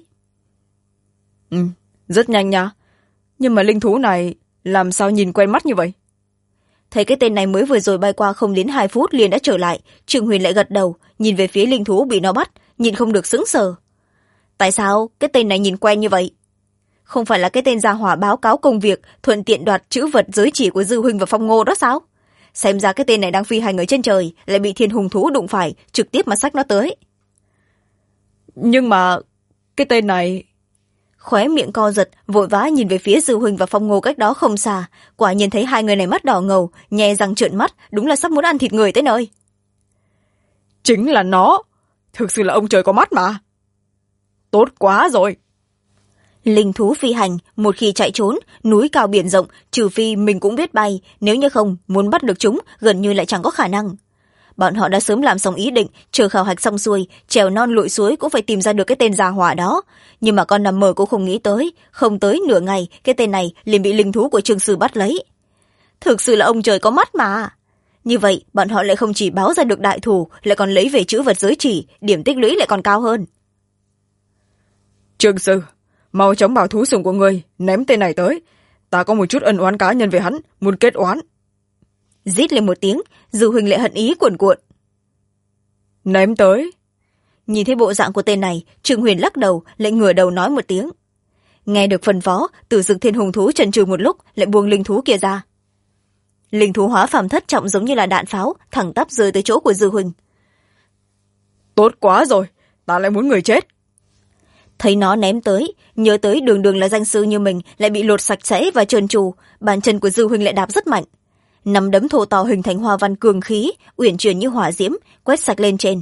Rất nhanh nha. Nhưng mà linh thú này làm sao nhìn quen mắt như vậy? Thấy cái tên này mới vừa rồi bay qua không đến 2 phút liền đã trở lại, Trương Huyền lại gật đầu, nhìn về phía linh thú bị nó bắt, nhìn không được sững sờ. Tại sao cái tên này nhìn quen như vậy? Không phải là cái tên gia hỏa báo cáo công việc, thuận tiện đoạt chữ vật giới chỉ của Dư Huynh và Phong Ngô đó sao? Xem ra cái tên này đang phi hành ở trên trời, lại bị thiên hùng thú đụng phải, trực tiếp mà xách nó tới. Nhưng mà cái tên này... Khóe miệng co giật, vội vã nhìn về phía Dư Huynh và Phong Ngô cách đó không xa, quả nhiên thấy hai người này mắt đỏ ngầu, nhe răng trợn mắt, đúng là sắp muốn ăn thịt người tới nơi. Chính là nó, thực sự là ông trời có mắt mà. Tốt quá rồi. Linh thú phi hành, một khi chạy trốn, núi cao biển rộng, trừ phi mình cũng biết bay, nếu như không, muốn bắt được chúng gần như lại chẳng có khả năng. Bọn họ đã sớm làm xong ý định, chờ khảo hạch xong xuôi, trèo non lội suối cũng phải tìm ra được cái tên già hỏa đó. Nhưng mà con nằm mơ cũng không nghĩ tới, không tới nửa ngày, cái tên này liền bị linh thú của Trương Sư bắt lấy. Thực sự là ông trời có mắt mà. Như vậy, bọn họ lại không chỉ báo ra được đại thù, lại còn lấy về chữ vật giới chỉ, điểm tích lũy lại còn cao hơn. Trương Sư, mau chóng bảo thú sùng của người ném tên này tới. Ta có một chút ân oán cá nhân về hắn, muốn kết oán. Rít lên một tiếng, Dư Huynh lại hận ý cuồn cuộn. Ném tới. Nhìn thấy bộ dạng của tên này, Trương Huyền lắc đầu, lại ngửa đầu nói một tiếng. Nghe được phân phó, Tử Dực Thiên Hùng thú chần chừ một lúc, lại buông linh thú kia ra. Linh thú hóa phàm thất trọng giống như là đạn pháo, thẳng tắp rơi tới chỗ của Dư Huynh. Tốt quá rồi, ta lại muốn người chết. Thấy nó ném tới, nhớ tới đường đường là danh sư như mình lại bị lột sạch sẽ và trơn tru, bàn chân của Dư Huynh lại đạp rất mạnh. Nắm đấm thô to hình thành hoa văn cường khí, uyển chuyển như hỏa diễm, quét sạch lên trên.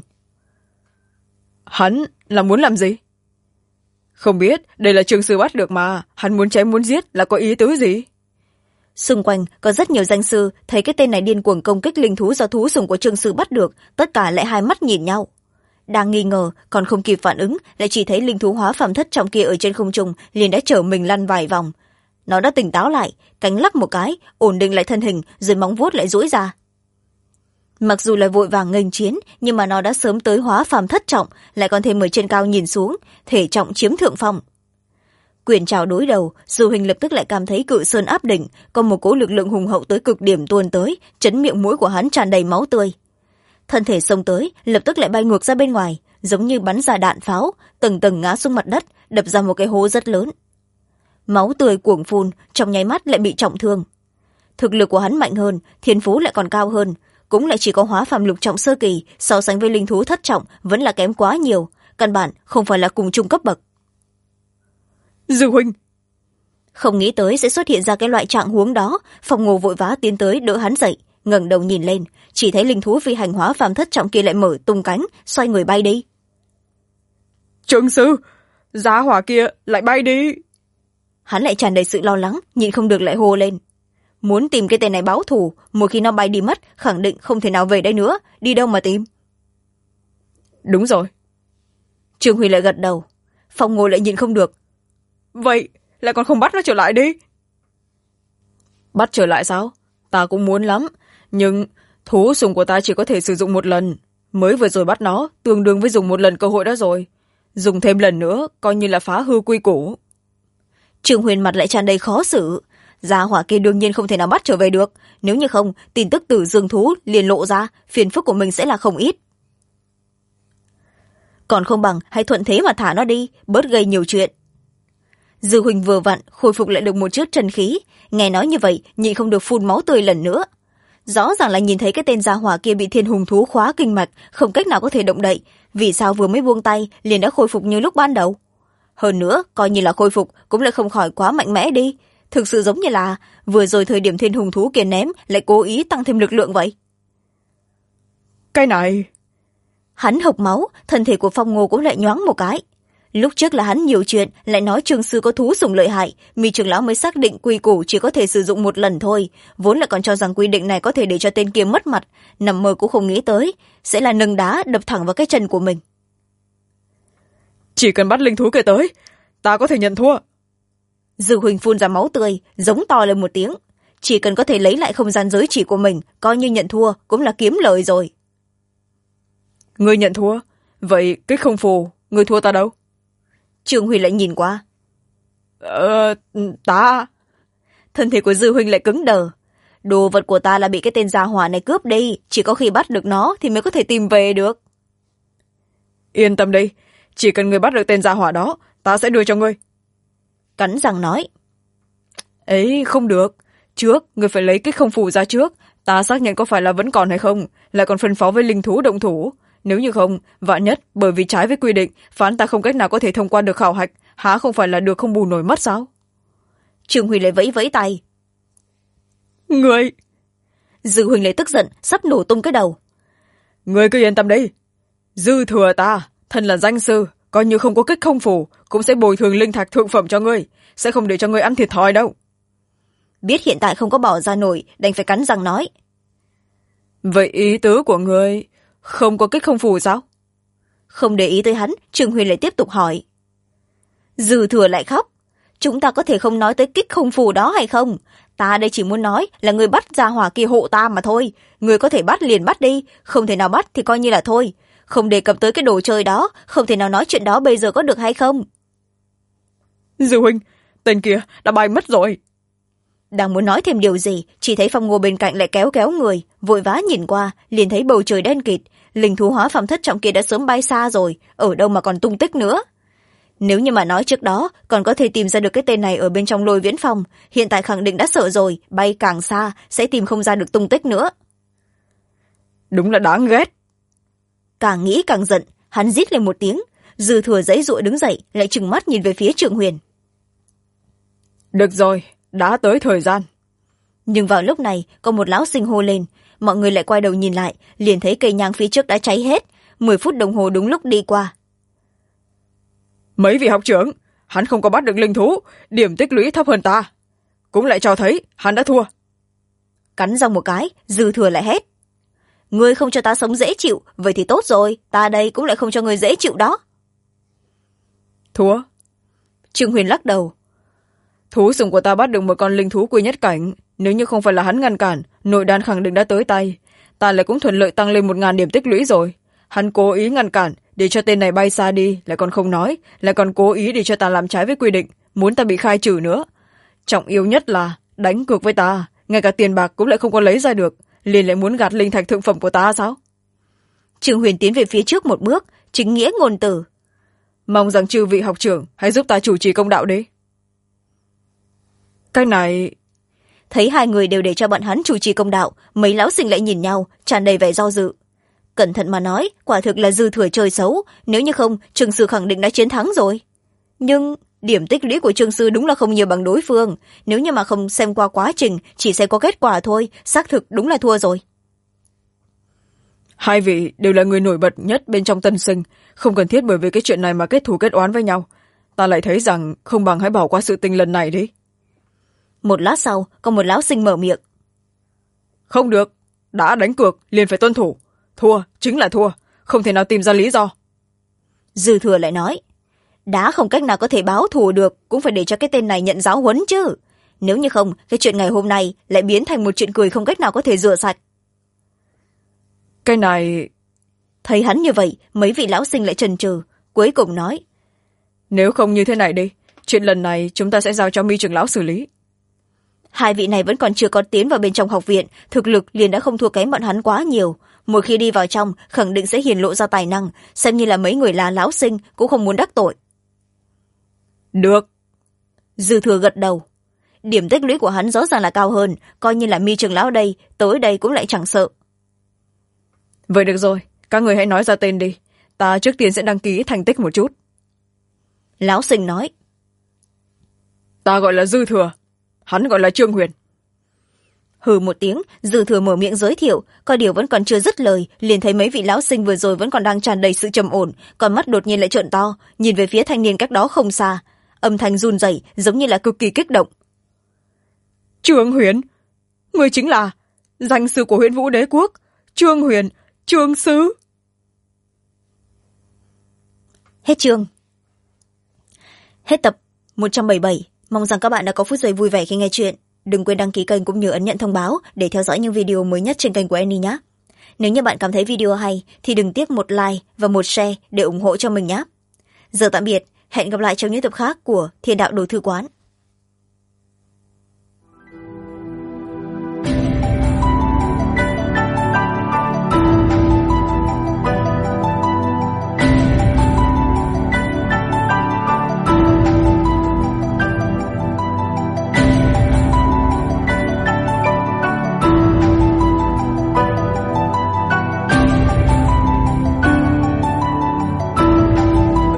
Hắn là muốn làm gì? Không biết, đây là Trương Sư bắt được mà, hắn muốn chém muốn giết là có ý tứ gì? Xung quanh có rất nhiều danh sư thấy cái tên này điên cuồng công kích linh thú do thú sùng của Trương Sư bắt được, tất cả lại hai mắt nhìn nhau. Đang nghi ngờ, còn không kịp phản ứng, lại chỉ thấy linh thú hóa phàm thất trong kia ở trên không trung liền đã chở mình lăn vài vòng. Nó đã tỉnh táo lại, cánh lắc một cái, ổn định lại thân hình, rồi móng vuốt lại duỗi ra. Mặc dù là vội vàng nghênh chiến, nhưng mà nó đã sớm tới hóa phàm thất trọng, lại còn thêm ở trên cao nhìn xuống, thể trọng chiếm thượng phong. Quyền trào đối đầu, Du Hình lập tức lại cảm thấy cự sơn áp đỉnh, có một cỗ lực lượng hùng hậu tới cực điểm tuôn tới, chấn miệng mũi của hắn tràn đầy máu tươi. Thân thể xông tới, lập tức lại bay ngược ra bên ngoài, giống như bắn ra đạn pháo, tầng tầng ngã xuống mặt đất, đập ra một cái hố rất lớn. Máu tươi cuồng phun, trong nháy mắt lại bị trọng thương. Thực lực của hắn mạnh hơn, thiên phú lại còn cao hơn, cũng lại chỉ có hóa phàm lục trọng sơ kỳ, so sánh với linh thú thất trọng vẫn là kém quá nhiều, căn bản không phải là cùng chung cấp bậc. Dư Huynh! Không nghĩ tới sẽ xuất hiện ra cái loại trạng huống đó, Phong Ngô vội vã tiến tới đỡ hắn dậy, ngẩng đầu nhìn lên, chỉ thấy linh thú phi hành hóa phàm thất trọng kia lại mở tung cánh, xoay người bay đi. Trương Sư! Giá hỏa kia lại bay đi! Hắn lại tràn đầy sự lo lắng, nhịn không được lại hô lên. Muốn tìm cái tên này báo thù, một khi nó bay đi mất, khẳng định không thể nào về đây nữa, đi đâu mà tìm. Đúng rồi. Trương Huy lại gật đầu. Phong Ngô lại nhịn không được. Vậy lại còn không bắt nó trở lại đi. Bắt trở lại sao? Ta cũng muốn lắm, nhưng thú sùng của ta chỉ có thể sử dụng một lần. Mới vừa rồi bắt nó, tương đương với dùng một lần cơ hội đó rồi. Dùng thêm lần nữa, coi như là phá hư quy củ. Trương Huyền mặt lại tràn đầy khó xử. Gia hỏa kia đương nhiên không thể nào bắt trở về được. Nếu như không, tin tức từ dương thú liền lộ ra, phiền phức của mình sẽ là không ít. Còn không bằng hãy thuận thế mà thả nó đi, bớt gây nhiều chuyện. Dư Huỳnh vừa vặn khôi phục lại được một chút chân khí, nghe nói như vậy nhịn không được phun máu tươi lần nữa. Rõ ràng là nhìn thấy cái tên gia hỏa kia bị thiên hùng thú khóa kinh mạch, không cách nào có thể động đậy, vì sao vừa mới buông tay liền đã khôi phục như lúc ban đầu. Hơn nữa, coi như là khôi phục cũng lại không khỏi quá mạnh mẽ đi, thực sự giống như là vừa rồi thời điểm thiên hùng thú kia ném lại cố ý tăng thêm lực lượng vậy. Cái này... Hắn hộc máu, thân thể của Phong Ngô cũng lại nhoáng một cái. Lúc trước là hắn nhiều chuyện, lại nói Trương Sư có thú sủng lợi hại, Mi trưởng lão mới xác định quy củ chỉ có thể sử dụng một lần thôi, vốn là còn cho rằng quy định này có thể để cho tên kia mất mặt, nằm mơ cũng không nghĩ tới sẽ là nâng đá đập thẳng vào cái chân của mình. Chỉ cần bắt linh thú kia tới, ta có thể nhận thua. Dư Huỳnh phun ra máu tươi, giống to lên một tiếng. Chỉ cần có thể lấy lại không gian giới chỉ của mình, coi như nhận thua cũng là kiếm lời rồi. Ngươi nhận thua? Vậy cái không phù, ngươi thua ta đâu? Trương Huy lại nhìn qua. Ta... Thân thể của Dư Huynh lại cứng đờ. Đồ vật của ta là bị cái tên gia hỏa này cướp đi, chỉ có khi bắt được nó thì mới có thể tìm về được. Yên tâm đi, chỉ cần ngươi bắt được tên gia hỏa đó, ta sẽ đưa cho ngươi. Cắn răng nói. Ấy, không được. Trước, ngươi phải lấy cái không phù ra trước. Ta xác nhận có phải là vẫn còn hay không, lại còn phân phó với linh thú động thủ. Nếu như không, vạn nhất, bởi vì trái với quy định, phán ta không cách nào có thể thông quan được khảo hạch, há không phải là được không bù nổi mất sao? Trương Huy lại vẫy vẫy tay. Ngươi... Dư Huỳnh lại tức giận, sắp nổ tung cái đầu. Ngươi cứ yên tâm đi. Dư thừa ta, thân là danh sư, coi như không có kích không phù cũng sẽ bồi thường linh thạch thượng phẩm cho ngươi, sẽ không để cho ngươi ăn thiệt thòi đâu. Biết hiện tại không có bỏ ra nổi, đành phải cắn răng nói. Vậy ý tứ của ngươi không có kích không phù sao? Không để ý tới hắn, Trương Huyền lại tiếp tục hỏi. Dư Thừa lại khóc. Chúng ta có thể không nói tới kích không phù đó hay không? Ta đây chỉ muốn nói là người bắt gia hỏa kia hộ ta mà thôi. Người có thể bắt liền bắt đi, không thể nào bắt thì coi như là thôi. Không đề cập tới cái đồ chơi đó, không thể nào nói chuyện đó bây giờ có được hay không? Dư huynh, tên kia đã bay mất rồi. Đang muốn nói thêm điều gì, chỉ thấy Phong Ngô bên cạnh lại kéo kéo người, vội vã nhìn qua, liền thấy bầu trời đen kịt, linh thú hóa phàm thất trọng kia đã sớm bay xa rồi, ở đâu mà còn tung tích nữa. Nếu như mà nói trước đó còn có thể tìm ra được cái tên này ở bên trong Lôi Viễn Phong, hiện tại khẳng định đã sợ rồi, bay càng xa sẽ tìm không ra được tung tích nữa. Đúng là đáng ghét. Càng nghĩ càng giận, hắn rít lên một tiếng. Dư Thừa giãy giụa đứng dậy, lại trừng mắt nhìn về phía Trương Huyền. Được rồi, đã tới thời gian. Nhưng vào lúc này có một lão sinh hô lên, mọi người lại quay đầu nhìn lại, liền thấy cây nhang phía trước đã cháy hết. 10 phút đồng hồ đúng lúc đi qua. Mấy vị học trưởng, hắn không có bắt được linh thú, điểm tích lũy thấp hơn ta, cũng lại cho thấy hắn đã thua. Cắn răng một cái, Dư Thừa lại hét. Ngươi không cho ta sống dễ chịu, vậy thì tốt rồi, ta đây cũng lại không cho ngươi dễ chịu đó. Thua. Trương Huyền lắc đầu. Thú sủng của ta bắt được một con linh thú quy nhất cảnh, nếu như không phải là hắn ngăn cản, nội đan khẳng định đã tới tay, ta lại cũng thuận lợi tăng lên 1000 điểm tích lũy rồi. Hắn cố ý ngăn cản để cho tên này bay xa đi, lại còn không nói, lại còn cố ý để cho ta làm trái với quy định, muốn ta bị khai trừ nữa. Trọng yếu nhất là đánh cược với ta, ngay cả tiền bạc cũng lại không có lấy ra được, liền lại muốn gạt linh thạch thượng phẩm của ta sao? Trương Huyền tiến về phía trước một bước, chính nghĩa ngôn từ. Mong rằng chư vị học trưởng hãy giúp ta chủ trì công đạo đi. Cái này... Thấy hai người đều để cho bọn hắn chủ trì công đạo, mấy lão sinh lại nhìn nhau, tràn đầy vẻ do dự. Cẩn thận mà nói, quả thực là Dư Thừa chơi xấu, nếu như không, Trương Sư khẳng định đã chiến thắng rồi. Nhưng điểm tích lũy của Trương Sư đúng là không nhiều bằng đối phương, nếu như mà không xem qua quá trình, chỉ xem có kết quả thôi, xác thực đúng là thua rồi. Hai vị đều là người nổi bật nhất bên trong tân sinh, không cần thiết bởi vì cái chuyện này mà kết thù kết oán với nhau. Ta lại thấy rằng không bằng hãy bỏ qua sự tình lần này đi. Một lát sau, có một lão sinh mở miệng. Không được, đã đánh cược liền phải tuân thủ. Thua chính là thua, không thể nào tìm ra lý do. Dư Thừa lại nói, đã không cách nào có thể báo thù được, cũng phải để cho cái tên này nhận giáo huấn chứ. Nếu như không, cái chuyện ngày hôm nay lại biến thành một chuyện cười không cách nào có thể rửa sạch. Cái này... Thấy hắn như vậy, mấy vị lão sinh lại chần chừ, cuối cùng nói. Nếu không như thế này đi, chuyện lần này chúng ta sẽ giao cho Mi trưởng lão xử lý. Hai vị này vẫn còn chưa có tiến vào bên trong học viện, thực lực liền đã không thua kém bọn hắn quá nhiều. Một khi đi vào trong, khẳng định sẽ hiển lộ ra tài năng, xem như là mấy người là lão sinh cũng không muốn đắc tội. Được. Dư Thừa gật đầu. Điểm tích lũy của hắn rõ ràng là cao hơn, coi như là Mi trưởng lão đây, tới đây cũng lại chẳng sợ. Vậy được rồi, các người hãy nói ra tên đi, ta trước tiên sẽ đăng ký thành tích một chút. Lão sinh nói. Ta gọi là Dư Thừa, hắn gọi là Trương Huyền. Hừ một tiếng, Dư Thừa mở miệng giới thiệu, có điều vẫn còn chưa dứt lời, liền thấy mấy vị lão sinh vừa rồi vẫn còn đang tràn đầy sự trầm ổn, còn mắt đột nhiên lại trợn to, nhìn về phía thanh niên cách đó không xa, âm thanh run rẩy giống như là cực kỳ kích động. Trương Huyền, người chính là danh sư của Huyễn Vũ Đế Quốc, Trương Huyền, Trương sư. Hết chương. Hết tập 177. Mong rằng các bạn đã có phút giây vui vẻ khi nghe chuyện. Đừng quên đăng ký kênh cũng như ấn nhận thông báo để theo dõi những video mới nhất trên kênh của Annie nhé. Nếu như bạn cảm thấy video hay thì đừng tiếc một like và một share để ủng hộ cho mình nhé. Giờ tạm biệt, hẹn gặp lại trong những tập khác của Thiên Đạo Đồ Thư Quán.